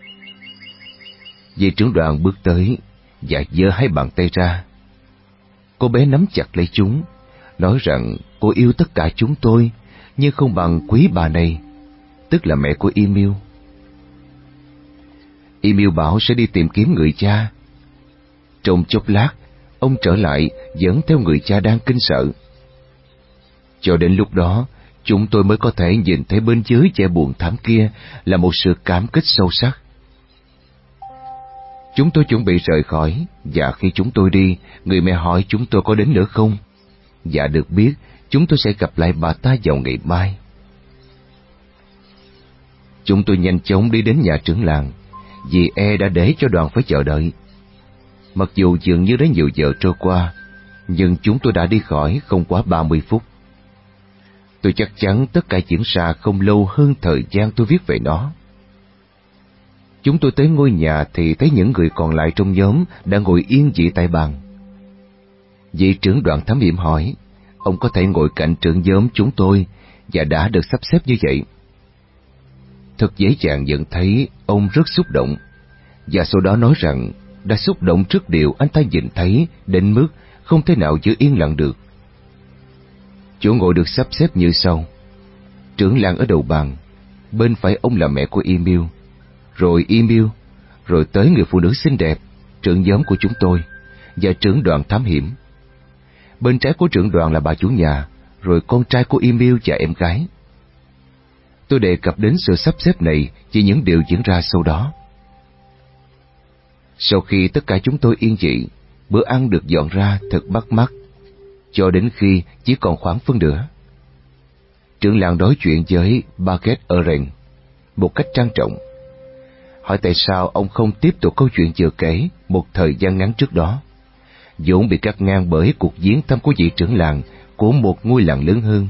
Vị trưởng đoàn bước tới và giơ hai bàn tay ra. Cô bé nắm chặt lấy chúng, nói rằng cô yêu tất cả chúng tôi, nhưng không bằng quý bà này, tức là mẹ của Emil. Emil bảo sẽ đi tìm kiếm người cha. Trong chốc lát, ông trở lại dẫn theo người cha đang kinh sợ. Cho đến lúc đó, chúng tôi mới có thể nhìn thấy bên dưới vẻ buồn thảm kia là một sự cảm kích sâu sắc. Chúng tôi chuẩn bị rời khỏi, và khi chúng tôi đi, người mẹ hỏi chúng tôi có đến nữa không, và được biết chúng tôi sẽ gặp lại bà ta vào ngày mai. Chúng tôi nhanh chóng đi đến nhà trưởng làng, vì e đã để cho đoàn phải chờ đợi. Mặc dù dường như đã nhiều giờ trôi qua, nhưng chúng tôi đã đi khỏi không quá ba mươi phút. Tôi chắc chắn tất cả diễn ra không lâu hơn thời gian tôi viết về nó. Chúng tôi tới ngôi nhà thì thấy những người còn lại trong nhóm đang ngồi yên vị tại bàn. Vị trưởng đoàn thám hiểm hỏi, ông có thể ngồi cạnh trưởng nhóm chúng tôi, và đã được sắp xếp như vậy. thật dễ dàng nhận thấy ông rất xúc động, và sau đó nói rằng đã xúc động trước điều anh ta nhìn thấy đến mức không thể nào giữ yên lặng được. Chỗ ngồi được sắp xếp như sau: trưởng làng ở đầu bàn, bên phải ông là mẹ của Emil, rồi Emil, rồi tới người phụ nữ xinh đẹp, trưởng nhóm của chúng tôi, và trưởng đoàn thám hiểm. Bên trái của trưởng đoàn là bà chủ nhà, rồi con trai của Emil và em gái. Tôi đề cập đến sự sắp xếp này vì những điều diễn ra sau đó. Sau khi tất cả chúng tôi yên vị, bữa ăn được dọn ra thật bắt mắt, cho đến khi chỉ còn khoảng phân nửa. Trưởng làng nói chuyện với Baguette Oren một cách trang trọng, hỏi tại sao ông không tiếp tục câu chuyện vừa kể một thời gian ngắn trước đó, vốn bị cắt ngang bởi cuộc viếng thăm của vị trưởng làng của một ngôi làng lớn hơn.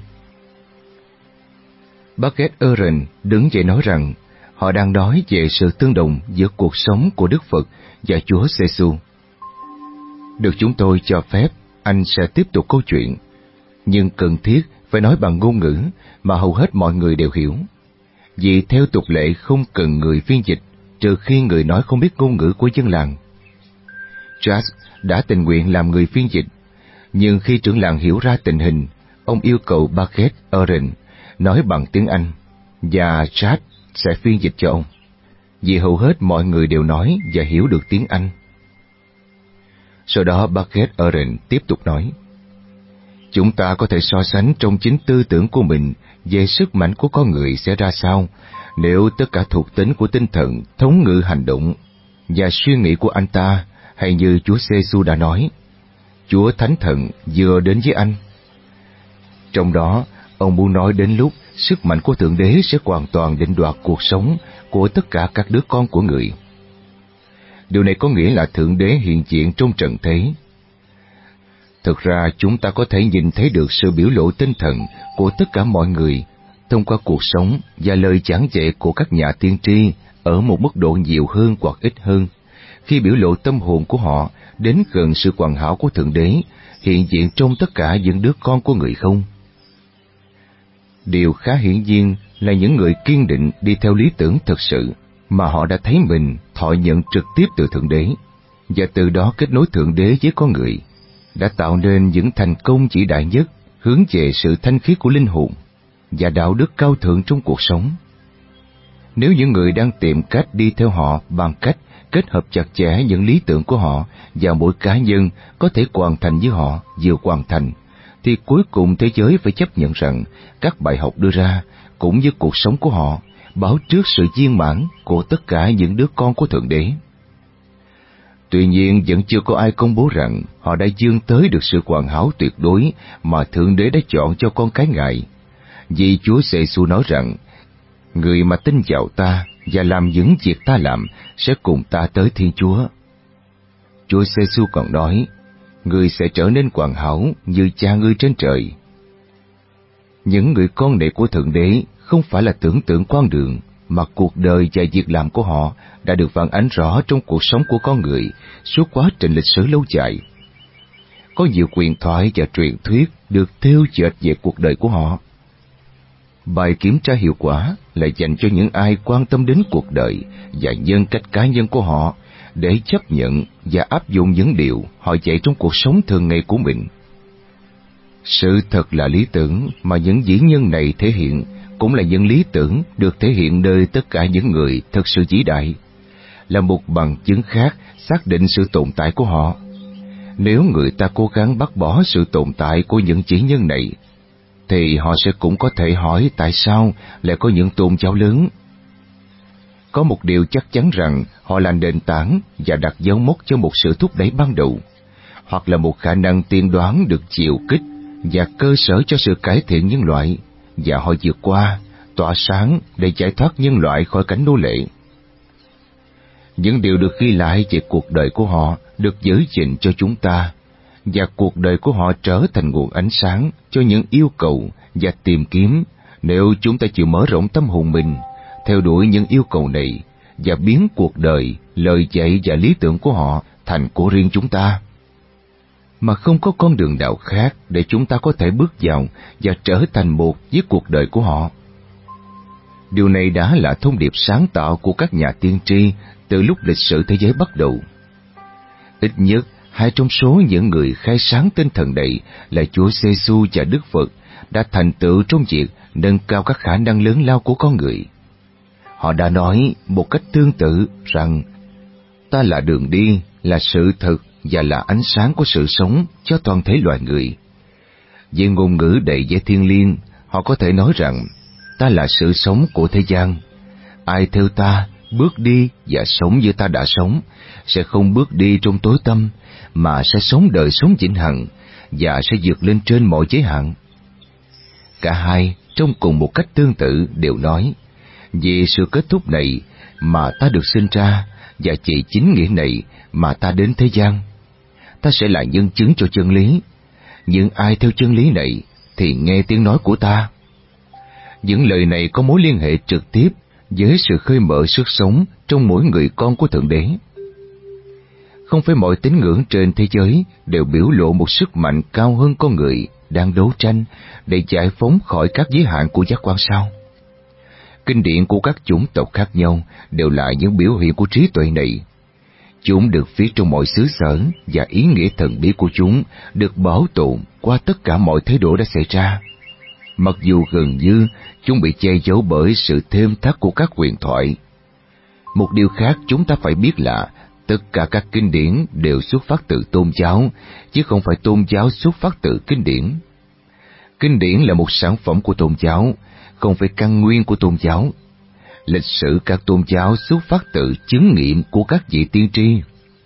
Baguette Oren đứng dậy nói rằng họ đang nói về sự tương đồng giữa cuộc sống của Đức Phật và Chúa Giêsu. Được chúng tôi cho phép, anh sẽ tiếp tục câu chuyện, nhưng cần thiết phải nói bằng ngôn ngữ mà hầu hết mọi người đều hiểu, vì theo tục lệ không cần người phiên dịch trừ khi người nói không biết ngôn ngữ của dân làng. Charles đã tình nguyện làm người phiên dịch, nhưng khi trưởng làng hiểu ra tình hình, ông yêu cầu Baguette Oren nói bằng tiếng Anh, và Charles sẽ phiên dịch cho ông, vì hầu hết mọi người đều nói và hiểu được tiếng Anh. Sau đó Baguette Oren tiếp tục nói: chúng ta có thể so sánh trong chính tư tưởng của mình về sức mạnh của con người sẽ ra sao nếu tất cả thuộc tính của tinh thần thống ngự hành động và suy nghĩ của anh ta, hay như Chúa Giêsu đã nói, Chúa Thánh Thần vừa đến với anh. Trong đó, ông muốn nói đến lúc sức mạnh của Thượng Đế sẽ hoàn toàn định đoạt cuộc sống của tất cả các đứa con của người. Điều này có nghĩa là Thượng Đế hiện diện trong trần thế. Thực ra chúng ta có thể nhìn thấy được sự biểu lộ tinh thần của tất cả mọi người thông qua cuộc sống và lời giảng dạy của các nhà tiên tri ở một mức độ nhiều hơn hoặc ít hơn, khi biểu lộ tâm hồn của họ đến gần sự hoàn hảo của Thượng Đế hiện diện trong tất cả những đứa con của người không. Điều khá hiển nhiên là những người kiên định đi theo lý tưởng thực sự mà họ đã thấy mình thọ nhận trực tiếp từ Thượng Đế, và từ đó kết nối Thượng Đế với con người, đã tạo nên những thành công vĩ đại nhất hướng về sự thanh khiết của linh hồn và đạo đức cao thượng trong cuộc sống. Nếu những người đang tìm cách đi theo họ bằng cách kết hợp chặt chẽ những lý tưởng của họ và mỗi cá nhân có thể hoàn thành với họ vừa hoàn thành, thì cuối cùng thế giới phải chấp nhận rằng các bài học đưa ra cũng như cuộc sống của họ báo trước sự viên mãn của tất cả những đứa con của Thượng Đế. Tuy nhiên, vẫn chưa có ai công bố rằng họ đã vươn tới được sự hoàn hảo tuyệt đối mà Thượng Đế đã chọn cho con cái Ngài. Vì Chúa Giêsu nói rằng, người mà tin vào ta và làm những việc ta làm sẽ cùng ta tới Thiên Chúa. Chúa Giêsu còn nói, người sẽ trở nên hoàn hảo như Cha ngươi trên trời. Những người con này của Thượng Đế không phải là tưởng tượng con đường, mà cuộc đời và việc làm của họ đã được phản ánh rõ trong cuộc sống của con người suốt quá trình lịch sử lâu dài. Có nhiều huyền thoại và truyền thuyết được thêu dệt về cuộc đời của họ. Bài kiểm tra hiệu quả là dành cho những ai quan tâm đến cuộc đời và nhân cách cá nhân của họ để chấp nhận và áp dụng những điều họ dạy trong cuộc sống thường ngày của mình. Sự thật là lý tưởng mà những vĩ nhân này thể hiện cũng là những lý tưởng được thể hiện nơi tất cả những người thật sự vĩ đại, là một bằng chứng khác xác định sự tồn tại của họ. Nếu người ta cố gắng bác bỏ sự tồn tại của những vĩ nhân này, thì họ sẽ cũng có thể hỏi tại sao lại có những tôn giáo lớn. Có một điều chắc chắn rằng họ là nền tảng và đặt dấu mốc cho một sự thúc đẩy ban đầu, hoặc là một khả năng tiên đoán được chiều kích và cơ sở cho sự cải thiện nhân loại, và họ vượt qua, tỏa sáng để giải thoát nhân loại khỏi cảnh nô lệ. Những điều được ghi lại về cuộc đời của họ được giữ gìn cho chúng ta, và cuộc đời của họ trở thành nguồn ánh sáng cho những yêu cầu và tìm kiếm nếu chúng ta chịu mở rộng tâm hồn mình, theo đuổi những yêu cầu này và biến cuộc đời, lời dạy và lý tưởng của họ thành của riêng chúng ta. Mà không có con đường nào khác để chúng ta có thể bước vào và trở thành một với cuộc đời của họ. Điều này đã là thông điệp sáng tạo của các nhà tiên tri từ lúc lịch sử thế giới bắt đầu. Ít nhất, hai trong số những người khai sáng tinh thần này là Chúa Giêsu và Đức Phật đã thành tựu trong việc nâng cao các khả năng lớn lao của con người. Họ đã nói một cách tương tự rằng ta là đường đi, là sự thật và là ánh sáng của sự sống cho toàn thể loài người. Với ngôn ngữ đầy vẻ thiêng liêng, họ có thể nói rằng ta là sự sống của thế gian. Ai theo ta, bước đi và sống như ta đã sống, sẽ không bước đi trong tối tăm, mà sẽ sống đời sống vĩnh hằng và sẽ vượt lên trên mọi giới hạn. Cả hai trong cùng một cách tương tự đều nói, vì sự kết thúc này mà ta được sinh ra, và chỉ chính nghĩa này mà ta đến thế gian. Ta sẽ là nhân chứng cho chân lý, nhưng ai theo chân lý này thì nghe tiếng nói của ta. Những lời này có mối liên hệ trực tiếp với sự khơi mở sức sống trong mỗi người con của Thượng Đế. Không phải mọi tín ngưỡng trên thế giới đều biểu lộ một sức mạnh cao hơn con người đang đấu tranh để giải phóng khỏi các giới hạn của giác quan sao? Kinh điển của các chủng tộc khác nhau đều là những biểu hiện của trí tuệ này. Chúng được viết trong mọi xứ sở và ý nghĩa thần bí của chúng được bảo tồn qua tất cả mọi thay đổi đã xảy ra. Mặc dù gần như chúng bị che giấu bởi sự thêm thắt của các huyền thoại. Một điều khác chúng ta phải biết là tất cả các kinh điển đều xuất phát từ tôn giáo, chứ không phải tôn giáo xuất phát từ kinh điển. Kinh điển là một sản phẩm của tôn giáo, không phải căn nguyên của tôn giáo. Lịch sử các tôn giáo xuất phát từ chứng nghiệm của các vị tiên tri.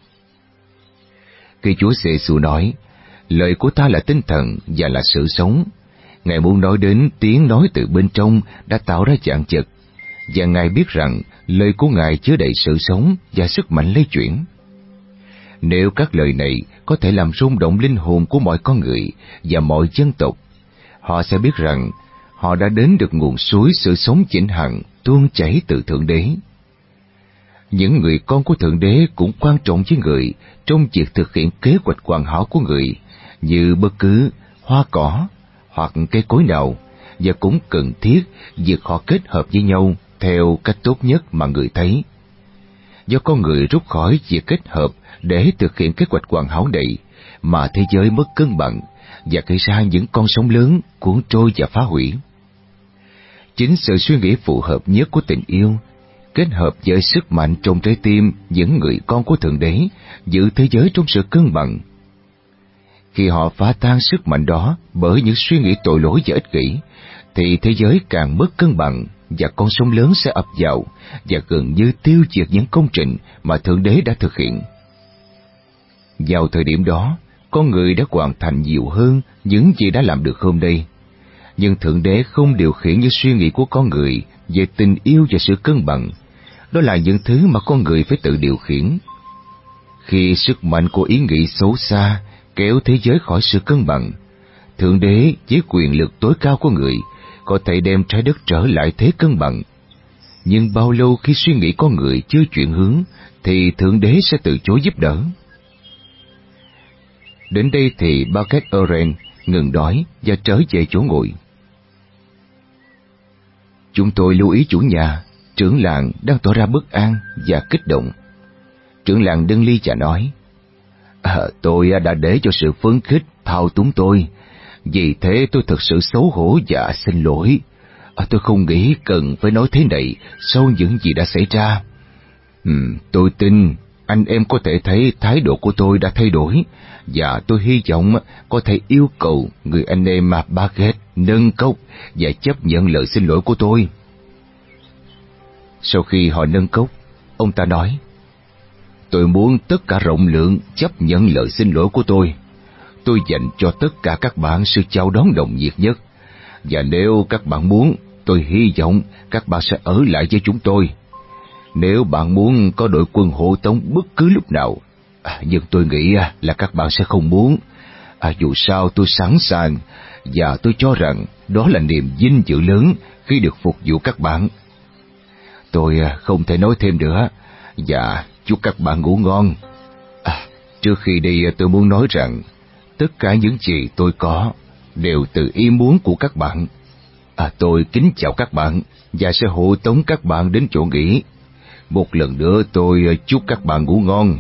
Khi Chúa Giêsu nói, lời của ta là tinh thần và là sự sống, Ngài muốn nói đến tiếng nói từ bên trong đã tạo ra dạng vật, và Ngài biết rằng lời của Ngài chứa đầy sự sống và sức mạnh lay chuyển. Nếu các lời này có thể làm rung động linh hồn của mọi con người và mọi dân tộc, họ sẽ biết rằng họ đã đến được nguồn suối sự sống vĩnh hằng tuôn chảy từ Thượng Đế. Những người con của Thượng Đế cũng quan trọng với người trong việc thực hiện kế hoạch hoàn hảo của người, như bất cứ hoa cỏ hoặc cây cối nào, và cũng cần thiết việc họ kết hợp với nhau theo cách tốt nhất mà người thấy. Do con người rút khỏi việc kết hợp để thực hiện kế hoạch hoàn hảo này, mà thế giới mất cân bằng và gây ra những con sóng lớn cuốn trôi và phá hủy. Chính sự suy nghĩ phù hợp nhất của tình yêu, kết hợp với sức mạnh trong trái tim những người con của Thượng Đế, giữ thế giới trong sự cân bằng. Khi họ phá tan sức mạnh đó bởi những suy nghĩ tội lỗi và ích kỷ, thì thế giới càng mất cân bằng và con sóng lớn sẽ ập vào và gần như tiêu diệt những công trình mà Thượng Đế đã thực hiện. Vào thời điểm đó, con người đã hoàn thành nhiều hơn những gì đã làm được hôm nay. Nhưng Thượng Đế không điều khiển những suy nghĩ của con người về tình yêu và sự cân bằng. Đó là những thứ mà con người phải tự điều khiển. Khi sức mạnh của ý nghĩ xấu xa kéo thế giới khỏi sự cân bằng, Thượng Đế với quyền lực tối cao của người có thể đem trái đất trở lại thế cân bằng. Nhưng bao lâu khi suy nghĩ con người chưa chuyển hướng, thì Thượng Đế sẽ từ chối giúp đỡ. Đến đây thì Bucket Oren ngừng nói và trở về chỗ ngồi. Chúng tôi lưu ý chủ nhà, trưởng làng đang tỏ ra bất an và kích động. Trưởng làng nâng ly và nói, à, tôi đã để cho sự phấn khích thao túng tôi, vì thế tôi thật sự xấu hổ và xin lỗi. À, tôi không nghĩ cần phải nói thế này sau những gì đã xảy ra. Uhm, tôi tin anh em có thể thấy thái độ của tôi đã thay đổi, và tôi hy vọng có thể yêu cầu người anh em Baguette nâng cốc và chấp nhận lời xin lỗi của tôi. Sau khi họ nâng cốc, ông ta nói, tôi muốn tất cả rộng lượng chấp nhận lời xin lỗi của tôi. Tôi dành cho tất cả các bạn sự chào đón nồng nhiệt nhất, và nếu các bạn muốn, tôi hy vọng các bạn sẽ ở lại với chúng tôi. Nếu bạn muốn có đội quân hộ tống bất cứ lúc nào, à, nhưng tôi nghĩ là các bạn sẽ không muốn. À, dù sao tôi sẵn sàng, và tôi cho rằng đó là niềm vinh dự lớn khi được phục vụ các bạn. Tôi không thể nói thêm nữa, và chúc các bạn ngủ ngon. À, trước khi đi tôi muốn nói rằng tất cả những gì tôi có đều từ ý muốn của các bạn. À, tôi kính chào các bạn và sẽ hộ tống các bạn đến chỗ nghỉ. Một lần nữa tôi chúc các bạn ngủ ngon.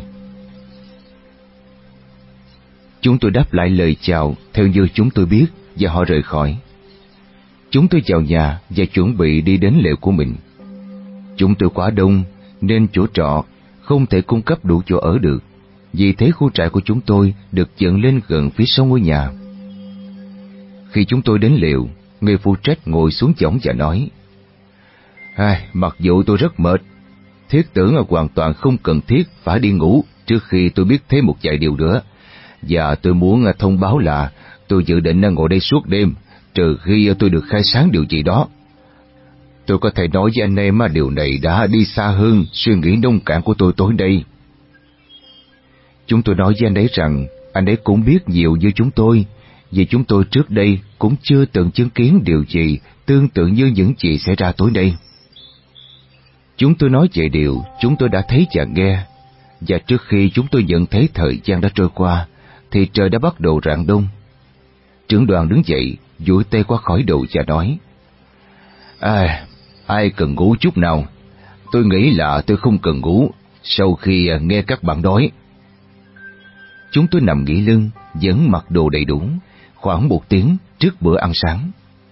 Chúng tôi đáp lại lời chào theo như chúng tôi biết và họ rời khỏi. Chúng tôi vào nhà và chuẩn bị đi đến lều của mình. Chúng tôi quá đông nên chỗ trọ không thể cung cấp đủ chỗ ở được. Vì thế khu trại của chúng tôi được dựng lên gần phía sau ngôi nhà. Khi chúng tôi đến lều, người phụ trách ngồi xuống võng và nói: à, mặc dù tôi rất mệt, thiết tưởng là hoàn toàn không cần thiết phải đi ngủ trước khi tôi biết thêm một vài điều nữa. Và tôi muốn thông báo là tôi dự định ngồi đây suốt đêm, trừ khi tôi được khai sáng điều gì đó. Tôi có thể nói với anh em điều này đã đi xa hơn suy nghĩ nông cạn của tôi tối nay. Chúng tôi nói với anh ấy rằng anh ấy cũng biết nhiều như chúng tôi, vì chúng tôi trước đây cũng chưa từng chứng kiến điều gì tương tự như những gì xảy ra tối nay. Chúng tôi nói về điều chúng tôi đã thấy và nghe, và trước khi chúng tôi nhận thấy thời gian đã trôi qua, thì trời đã bắt đầu rạng đông. Trưởng đoàn đứng dậy, duỗi tay qua khỏi đầu và nói: À, ai cần ngủ chút nào? Tôi nghĩ là tôi không cần ngủ sau khi nghe các bạn nói. Chúng tôi nằm nghỉ lưng, vẫn mặc đồ đầy đủ, khoảng một tiếng trước bữa ăn sáng.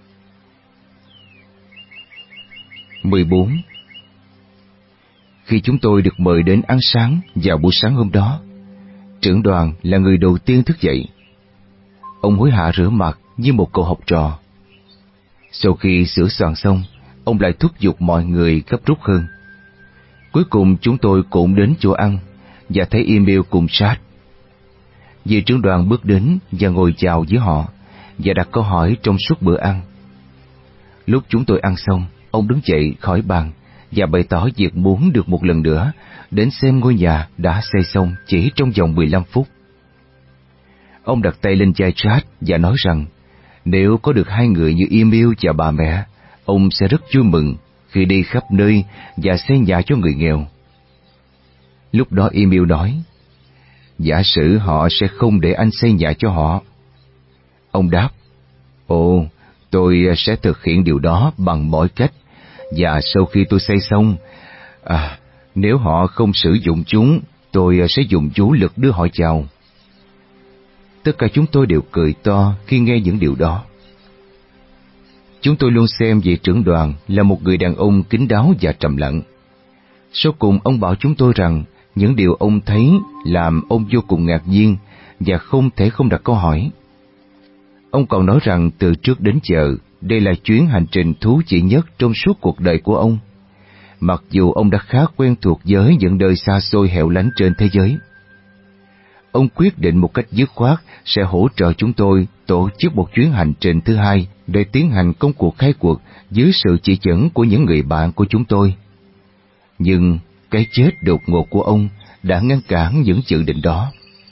mười bốn. Khi chúng tôi được mời đến ăn sáng vào buổi sáng hôm đó, trưởng đoàn là người đầu tiên thức dậy. Ông hối hả rửa mặt như một cậu học trò. Sau khi sửa soạn xong, ông lại thúc giục mọi người gấp rút hơn. Cuối cùng chúng tôi cũng đến chỗ ăn và thấy Emil cùng Chad. Vị trưởng đoàn bước đến và ngồi chào với họ và đặt câu hỏi trong suốt bữa ăn. Lúc chúng tôi ăn xong, ông đứng dậy khỏi bàn và bày tỏ việc muốn được một lần nữa đến xem ngôi nhà đã xây xong chỉ trong vòng mười lăm phút. Ông đặt tay lên vai Chad và nói rằng nếu có được hai người như Emil và bà mẹ, ông sẽ rất vui mừng khi đi khắp nơi và xây nhà cho người nghèo. Lúc đó Emil nói: giả sử họ sẽ không để anh xây nhà cho họ. Ông đáp: ồ, tôi sẽ thực hiện điều đó bằng mọi cách, và sau khi tôi xây xong, à, nếu họ không sử dụng chúng, tôi sẽ dùng vũ lực đưa họ vào. Tất cả chúng tôi đều cười to khi nghe những điều đó. Chúng tôi luôn xem vị trưởng đoàn là một người đàn ông kín đáo và trầm lặng. Sau cùng ông bảo chúng tôi rằng những điều ông thấy làm ông vô cùng ngạc nhiên và không thể không đặt câu hỏi. Ông còn nói rằng từ trước đến giờ, đây là chuyến hành trình thú vị nhất trong suốt cuộc đời của ông, mặc dù ông đã khá quen thuộc với những nơi xa xôi hẻo lánh trên thế giới. Ông quyết định một cách dứt khoát sẽ hỗ trợ chúng tôi tổ chức một chuyến hành trình thứ hai để tiến hành công cuộc khai quật dưới sự chỉ dẫn của những người bạn của chúng tôi. Nhưng cái chết đột ngột của ông đã ngăn cản những dự định đó.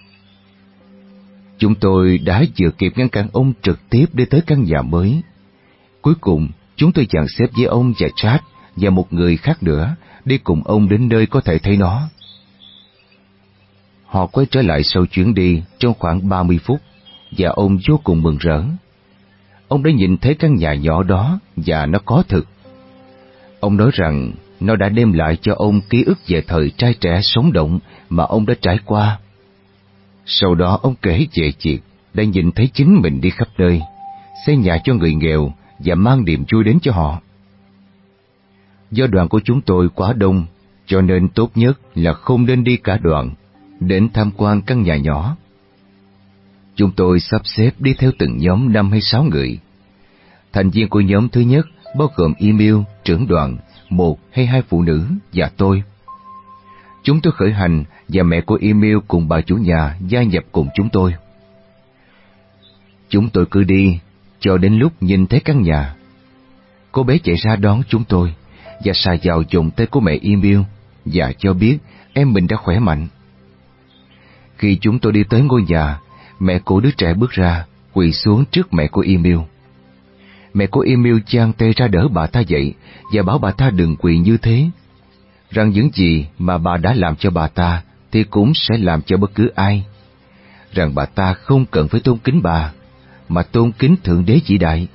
Chúng tôi đã vừa kịp ngăn cản ông trực tiếp đi tới căn nhà mới. Cuối cùng, chúng tôi dàn xếp với ông và Chad và một người khác nữa đi cùng ông đến nơi có thể thấy nó. Họ quay trở lại sau chuyến đi trong khoảng ba mươi phút, và ông vô cùng mừng rỡ. Ông đã nhìn thấy căn nhà nhỏ đó và nó có thực. Ông nói rằng nó đã đem lại cho ông ký ức về thời trai trẻ sống động mà ông đã trải qua. Sau đó ông kể về việc đã nhìn thấy chính mình đi khắp nơi, xây nhà cho người nghèo và mang niềm vui đến cho họ. Do đoàn của chúng tôi quá đông, cho nên tốt nhất là không nên đi cả đoàn đến tham quan căn nhà nhỏ. Chúng tôi sắp xếp đi theo từng nhóm năm hay sáu người. Thành viên của nhóm thứ nhất bao gồm Emil, trưởng đoàn, một hay hai phụ nữ và tôi. Chúng tôi khởi hành và mẹ của Emil cùng bà chủ nhà gia nhập cùng chúng tôi. Chúng tôi cứ đi cho đến lúc nhìn thấy căn nhà. Cô bé chạy ra đón chúng tôi và sà vào vòng tay của mẹ Emil và cho biết em mình đã khỏe mạnh. Khi chúng tôi đi tới ngôi nhà, mẹ của đứa trẻ bước ra, quỳ xuống trước mẹ của Emil. Mẹ của Emil giang tay ra đỡ bà ta dậy và bảo bà ta đừng quỳ như thế, rằng những gì mà bà đã làm cho bà ta thì cũng sẽ làm cho bất cứ ai, rằng bà ta không cần phải tôn kính bà, mà tôn kính Thượng Đế vĩ đại,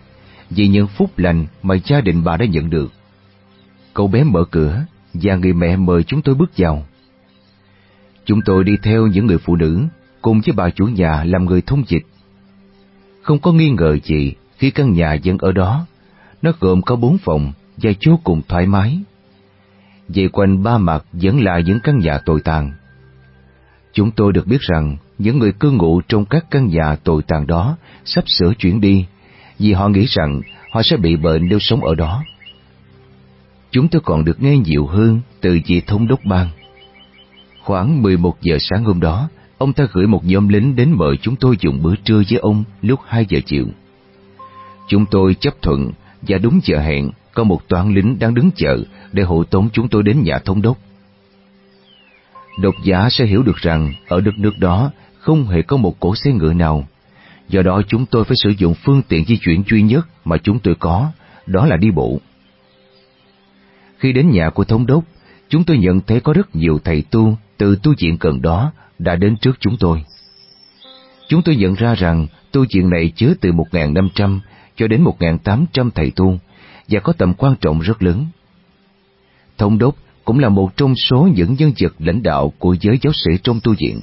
vì những phúc lành mà gia đình bà đã nhận được. Cậu bé mở cửa và người mẹ mời chúng tôi bước vào. Chúng tôi đi theo những người phụ nữ cùng với bà chủ nhà làm người thông dịch. Không có nghi ngờ gì khi căn nhà vẫn ở đó. Nó gồm có bốn phòng và vô cùng thoải mái. Về quanh ba mặt vẫn là những căn nhà tồi tàn. Chúng tôi được biết rằng những người cư ngụ trong các căn nhà tồi tàn đó sắp sửa chuyển đi, vì họ nghĩ rằng họ sẽ bị bệnh nếu sống ở đó. Chúng tôi còn được nghe nhiều hơn từ vị thống đốc bang. Khoảng mười một giờ sáng hôm đó, ông ta gửi một nhóm lính đến mời chúng tôi dùng bữa trưa với ông lúc hai giờ chiều. Chúng tôi chấp thuận, và đúng giờ hẹn, có một toán lính đang đứng chờ để hộ tống chúng tôi đến nhà thống đốc. Độc giả sẽ hiểu được rằng ở đất nước đó không hề có một cỗ xe ngựa nào. Do đó chúng tôi phải sử dụng phương tiện di chuyển duy nhất mà chúng tôi có, đó là đi bộ. Khi đến nhà của thống đốc, chúng tôi nhận thấy có rất nhiều thầy tu từ tu viện gần đó đã đến trước chúng tôi. Chúng tôi nhận ra rằng tu viện này chứa từ một nghìn năm trăm cho đến một nghìn tám trăm thầy tu và có tầm quan trọng rất lớn. Thống đốc cũng là một trong số những nhân vật lãnh đạo của giới giáo sĩ trong tu viện.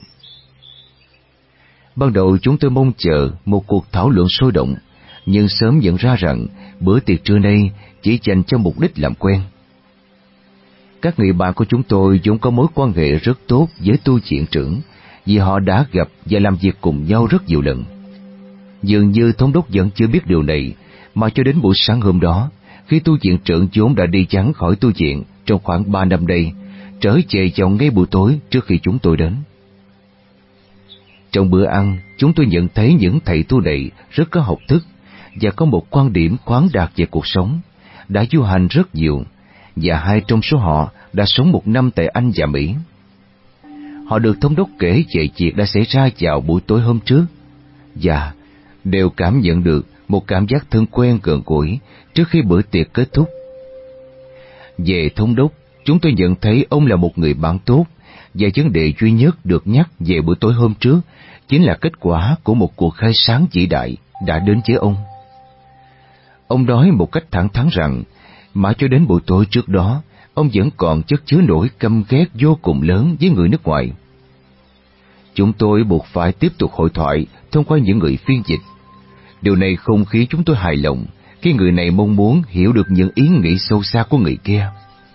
Ban đầu chúng tôi mong chờ một cuộc thảo luận sôi động, nhưng sớm nhận ra rằng bữa tiệc trưa nay chỉ dành cho mục đích làm quen. Các người bạn của chúng tôi vốn có mối quan hệ rất tốt với tu viện trưởng, vì họ đã gặp và làm việc cùng nhau rất nhiều lần. Dường như thống đốc vẫn chưa biết điều này, mà cho đến buổi sáng hôm đó, khi tu viện trưởng vốn đã đi vắng khỏi tu viện trong khoảng ba năm đây, trở về vào ngay buổi tối trước khi chúng tôi đến. Trong bữa ăn, chúng tôi nhận thấy những thầy tu này rất có học thức và có một quan điểm khoáng đạt về cuộc sống, đã du hành rất nhiều, và hai trong số họ đã sống một năm tại Anh và Mỹ. Họ được thống đốc kể về việc đã xảy ra vào buổi tối hôm trước, và đều cảm nhận được một cảm giác thân quen gần gũi trước khi bữa tiệc kết thúc. Về thống đốc, chúng tôi nhận thấy ông là một người bạn tốt, và vấn đề duy nhất được nhắc về buổi tối hôm trước chính là kết quả của một cuộc khai sáng vĩ đại đã đến với ông. Ông nói một cách thẳng thắn rằng mãi cho đến buổi tối trước đó, ông vẫn còn chất chứa nỗi căm ghét vô cùng lớn với người nước ngoài. Chúng tôi buộc phải tiếp tục hội thoại thông qua những người phiên dịch. Điều này không khiến chúng tôi hài lòng khi người này mong muốn hiểu được những ý nghĩ sâu xa của người kia.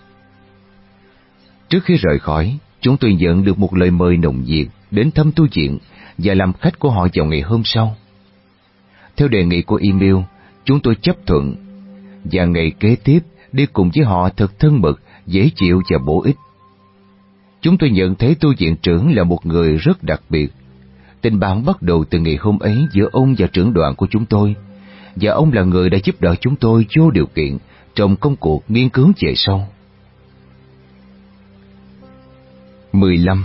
Trước khi rời khỏi, chúng tôi nhận được một lời mời nồng nhiệt đến thăm tu viện và làm khách của họ vào ngày hôm sau. Theo đề nghị của email, chúng tôi chấp thuận, và ngày kế tiếp đi cùng với họ thật thân mật, dễ chịu và bổ ích. Chúng tôi nhận thấy tu viện trưởng là một người rất đặc biệt. Tình bạn bắt đầu từ ngày hôm ấy giữa ông và trưởng đoàn của chúng tôi, và ông là người đã giúp đỡ chúng tôi vô điều kiện trong công cuộc nghiên cứu về sau. mười lăm.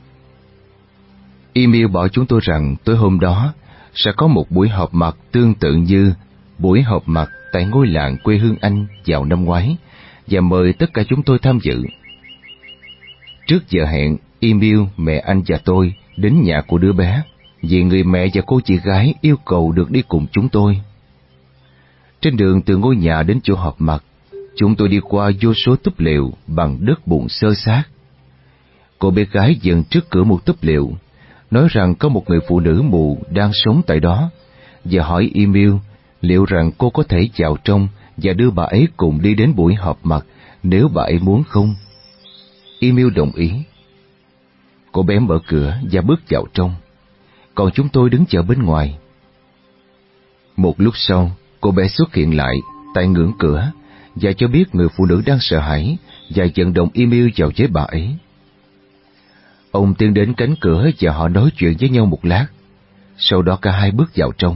Email bảo chúng tôi rằng tối hôm đó sẽ có một buổi họp mặt tương tự như buổi họp mặt tại ngôi làng quê hương Anh vào năm ngoái, và mời tất cả chúng tôi tham dự. Trước giờ hẹn, email, mẹ anh và tôi đến nhà của đứa bé, vì người mẹ và cô chị gái yêu cầu được đi cùng chúng tôi. Trên đường từ ngôi nhà đến chỗ họp mặt, chúng tôi đi qua vô số túp lều bằng đất bùn xơ xác. Cô bé gái dừng trước cửa một túp lều, nói rằng có một người phụ nữ mù đang sống tại đó, và hỏi email liệu rằng cô có thể vào trong và đưa bà ấy cùng đi đến buổi họp mặt nếu bà ấy muốn không. Email đồng ý. Cô bé mở cửa và bước vào trong, còn chúng tôi đứng chờ bên ngoài. Một lúc sau, cô bé xuất hiện lại tại ngưỡng cửa và cho biết người phụ nữ đang sợ hãi và vận động email vào với bà ấy. Ông tiến đến cánh cửa và họ nói chuyện với nhau một lát. Sau đó cả hai bước vào trong.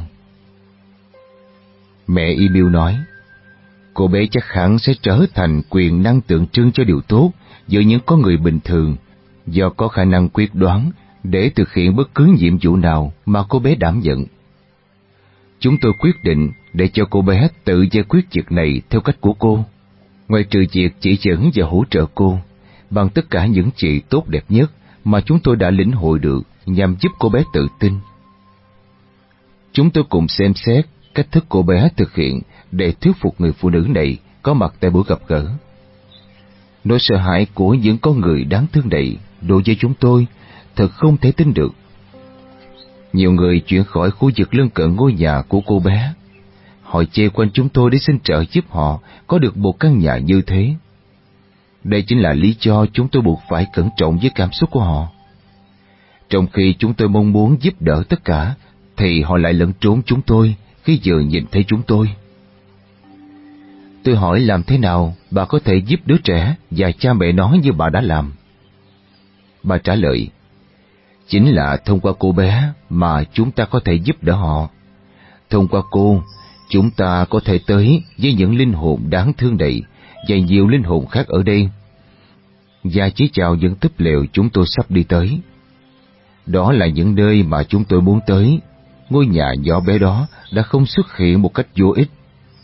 Mẹ email nói, cô bé chắc hẳn sẽ trở thành quyền năng tượng trưng cho điều tốt giữa những con người bình thường, do có khả năng quyết đoán để thực hiện bất cứ nhiệm vụ nào mà cô bé đảm nhận. Chúng tôi quyết định để cho cô bé tự giải quyết việc này theo cách của cô, ngoài trừ việc chỉ dẫn và hỗ trợ cô bằng tất cả những gì tốt đẹp nhất mà chúng tôi đã lĩnh hội được nhằm giúp cô bé tự tin. Chúng tôi cùng xem xét cách thức cô bé thực hiện để thuyết phục người phụ nữ này có mặt tại buổi gặp gỡ. Nỗi sợ hãi của những con người đáng thương này đối với chúng tôi thật không thể tin được. Nhiều người chuyển khỏi khu vực lân cận ngôi nhà của cô bé. Họ chê quanh chúng tôi để xin trợ giúp họ có được một căn nhà như thế. Đây chính là lý do chúng tôi buộc phải cẩn trọng với cảm xúc của họ. Trong khi chúng tôi mong muốn giúp đỡ tất cả, thì họ lại lẩn trốn chúng tôi khi vừa nhìn thấy chúng tôi. Tôi hỏi làm thế nào bà có thể giúp đứa trẻ và cha mẹ nó như bà đã làm. Bà trả lời, chính là thông qua cô bé mà chúng ta có thể giúp đỡ họ. Thông qua cô, chúng ta có thể tới với những linh hồn đáng thương này và nhiều linh hồn khác ở đây. Và chỉ chào những túp lều chúng tôi sắp đi tới. Đó là những nơi mà chúng tôi muốn tới. Ngôi nhà nhỏ bé đó đã không xuất hiện một cách vô ích.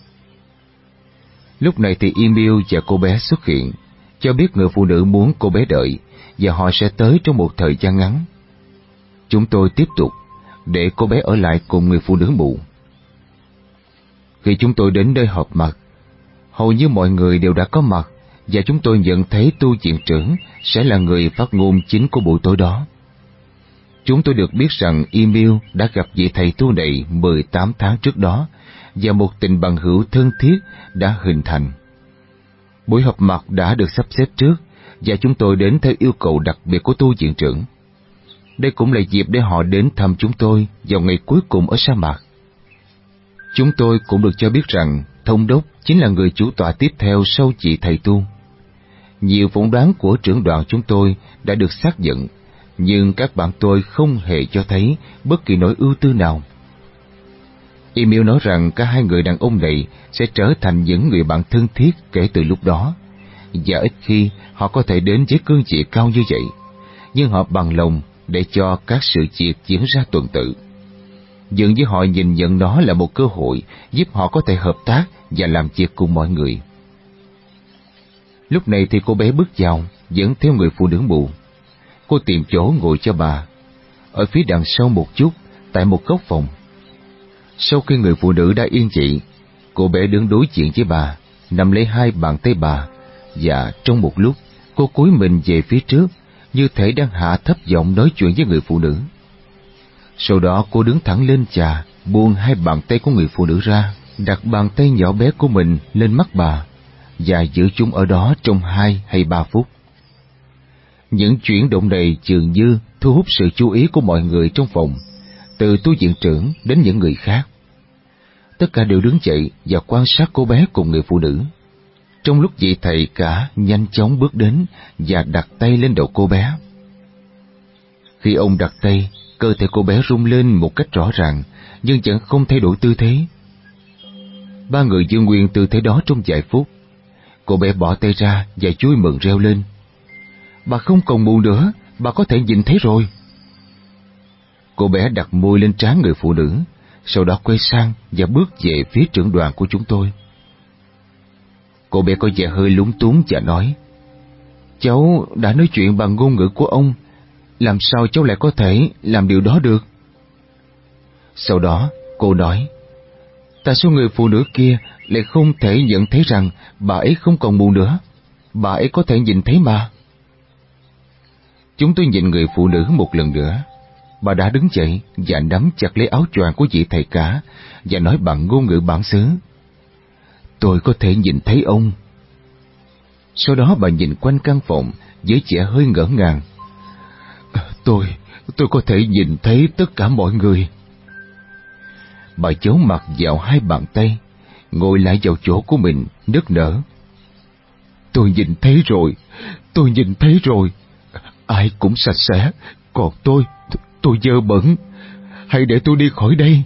Lúc này thì Emil và cô bé xuất hiện, cho biết người phụ nữ muốn cô bé đợi và họ sẽ tới trong một thời gian ngắn. Chúng tôi tiếp tục để cô bé ở lại cùng người phụ nữ mù. Khi chúng tôi đến nơi họp mặt, hầu như mọi người đều đã có mặt và chúng tôi nhận thấy tu viện trưởng sẽ là người phát ngôn chính của buổi tối đó. Chúng tôi được biết rằng Emil đã gặp vị thầy tu này mười tám tháng trước đó và một tình bằng hữu thân thiết đã hình thành. Buổi họp mặt đã được sắp xếp trước và chúng tôi đến theo yêu cầu đặc biệt của tu viện trưởng. Đây cũng là dịp để họ đến thăm chúng tôi vào ngày cuối cùng ở sa mạc. Chúng tôi cũng được cho biết rằng thống đốc chính là người chủ tọa tiếp theo sau vị thầy tu. Nhiều phỏng đoán của trưởng đoàn chúng tôi đã được xác nhận, nhưng các bạn tôi không hề cho thấy bất kỳ nỗi ưu tư nào. Emil nói rằng cả hai người đàn ông này sẽ trở thành những người bạn thân thiết kể từ lúc đó, và ít khi họ có thể đến với cương vị cao như vậy, nhưng họ bằng lòng để cho các sự việc diễn ra tuần tự. Dường như họ nhìn nhận nó là một cơ hội giúp họ có thể hợp tác và làm việc cùng mọi người. Lúc này thì cô bé bước vào, dẫn theo người phụ nữ mù. Cô tìm chỗ ngồi cho bà, ở phía đằng sau một chút, tại một góc phòng. Sau khi người phụ nữ đã yên vị, cô bé đứng đối diện với bà, nắm lấy hai bàn tay bà, và trong một lúc, cô cúi mình về phía trước, như thể đang hạ thấp giọng nói chuyện với người phụ nữ. Sau đó cô đứng thẳng lên chà, buông hai bàn tay của người phụ nữ ra, đặt bàn tay nhỏ bé của mình lên mắt bà, và giữ chúng ở đó trong hai hay ba phút. Những chuyển động này dường như thu hút sự chú ý của mọi người trong phòng, từ tu viện trưởng đến những người khác. Tất cả đều đứng dậy và quan sát cô bé cùng người phụ nữ. Trong lúc vị thầy cả nhanh chóng bước đến và đặt tay lên đầu cô bé. Khi ông đặt tay, cơ thể cô bé rung lên một cách rõ ràng, nhưng vẫn không thay đổi tư thế. Ba người giữ nguyên tư thế đó trong vài phút. Cô bé bỏ tay ra và vui mừng reo lên. Bà không còn buồn nữa, bà có thể nhìn thấy rồi. Cô bé đặt môi lên trán người phụ nữ, sau đó quay sang và bước về phía trưởng đoàn của chúng tôi. Cô bé có vẻ hơi lúng túng và nói, cháu đã nói chuyện bằng ngôn ngữ của ông, làm sao cháu lại có thể làm điều đó được? Sau đó cô nói, tại sao người phụ nữ kia lại không thể nhận thấy rằng bà ấy không còn buồn nữa? Bà ấy có thể nhìn thấy mà. Chúng tôi nhìn người phụ nữ một lần nữa. Bà đã đứng dậy và nắm chặt lấy áo choàng của vị thầy cả và nói bằng ngôn ngữ bản xứ, tôi có thể nhìn thấy ông. Sau đó bà nhìn quanh căn phòng với vẻ hơi ngỡ ngàng. Tôi, tôi có thể nhìn thấy tất cả mọi người. Bà giấu mặt vào hai bàn tay, ngồi lại vào chỗ của mình, nức nở. Tôi nhìn thấy rồi, tôi nhìn thấy rồi. Ai cũng sạch sẽ, còn tôi, tôi dơ bẩn. Hãy để tôi đi khỏi đây.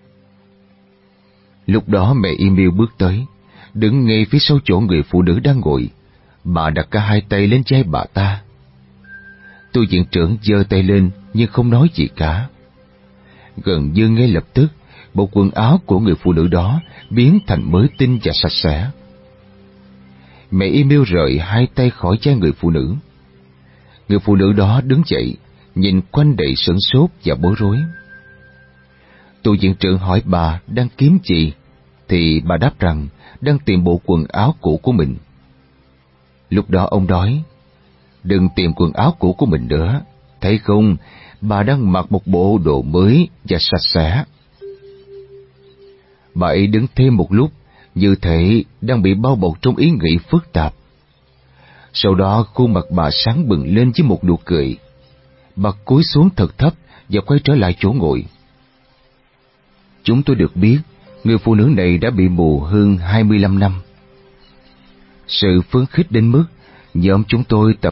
Lúc đó mẹ Emil bước tới, đứng ngay phía sau chỗ người phụ nữ đang ngồi. Bà đặt cả hai tay lên vai bà ta. Tu viện trưởng giơ tay lên nhưng không nói gì cả. Gần như ngay lập tức, bộ quần áo của người phụ nữ đó biến thành mới tinh và sạch sẽ. Mẹ Emil rời hai tay khỏi vai người phụ nữ. Người phụ nữ đó đứng dậy, nhìn quanh đầy sửng sốt và bối rối. Tù viện trưởng hỏi bà đang kiếm gì, thì bà đáp rằng đang tìm bộ quần áo cũ của mình. Lúc đó ông nói, đừng tìm quần áo cũ của mình nữa, thấy không, bà đang mặc một bộ đồ mới và sạch sẽ. Bà ấy đứng thêm một lúc, như thể đang bị bao bọc trong ý nghĩ phức tạp. Sau đó khuôn mặt bà sáng bừng lên với một nụ cười. Bà cúi xuống thật thấp và quay trở lại chỗ ngồi. Chúng tôi được biết người phụ nữ này đã bị mù hơn hai mươi lăm năm. Sự phấn khích đến mức nhóm chúng tôi tập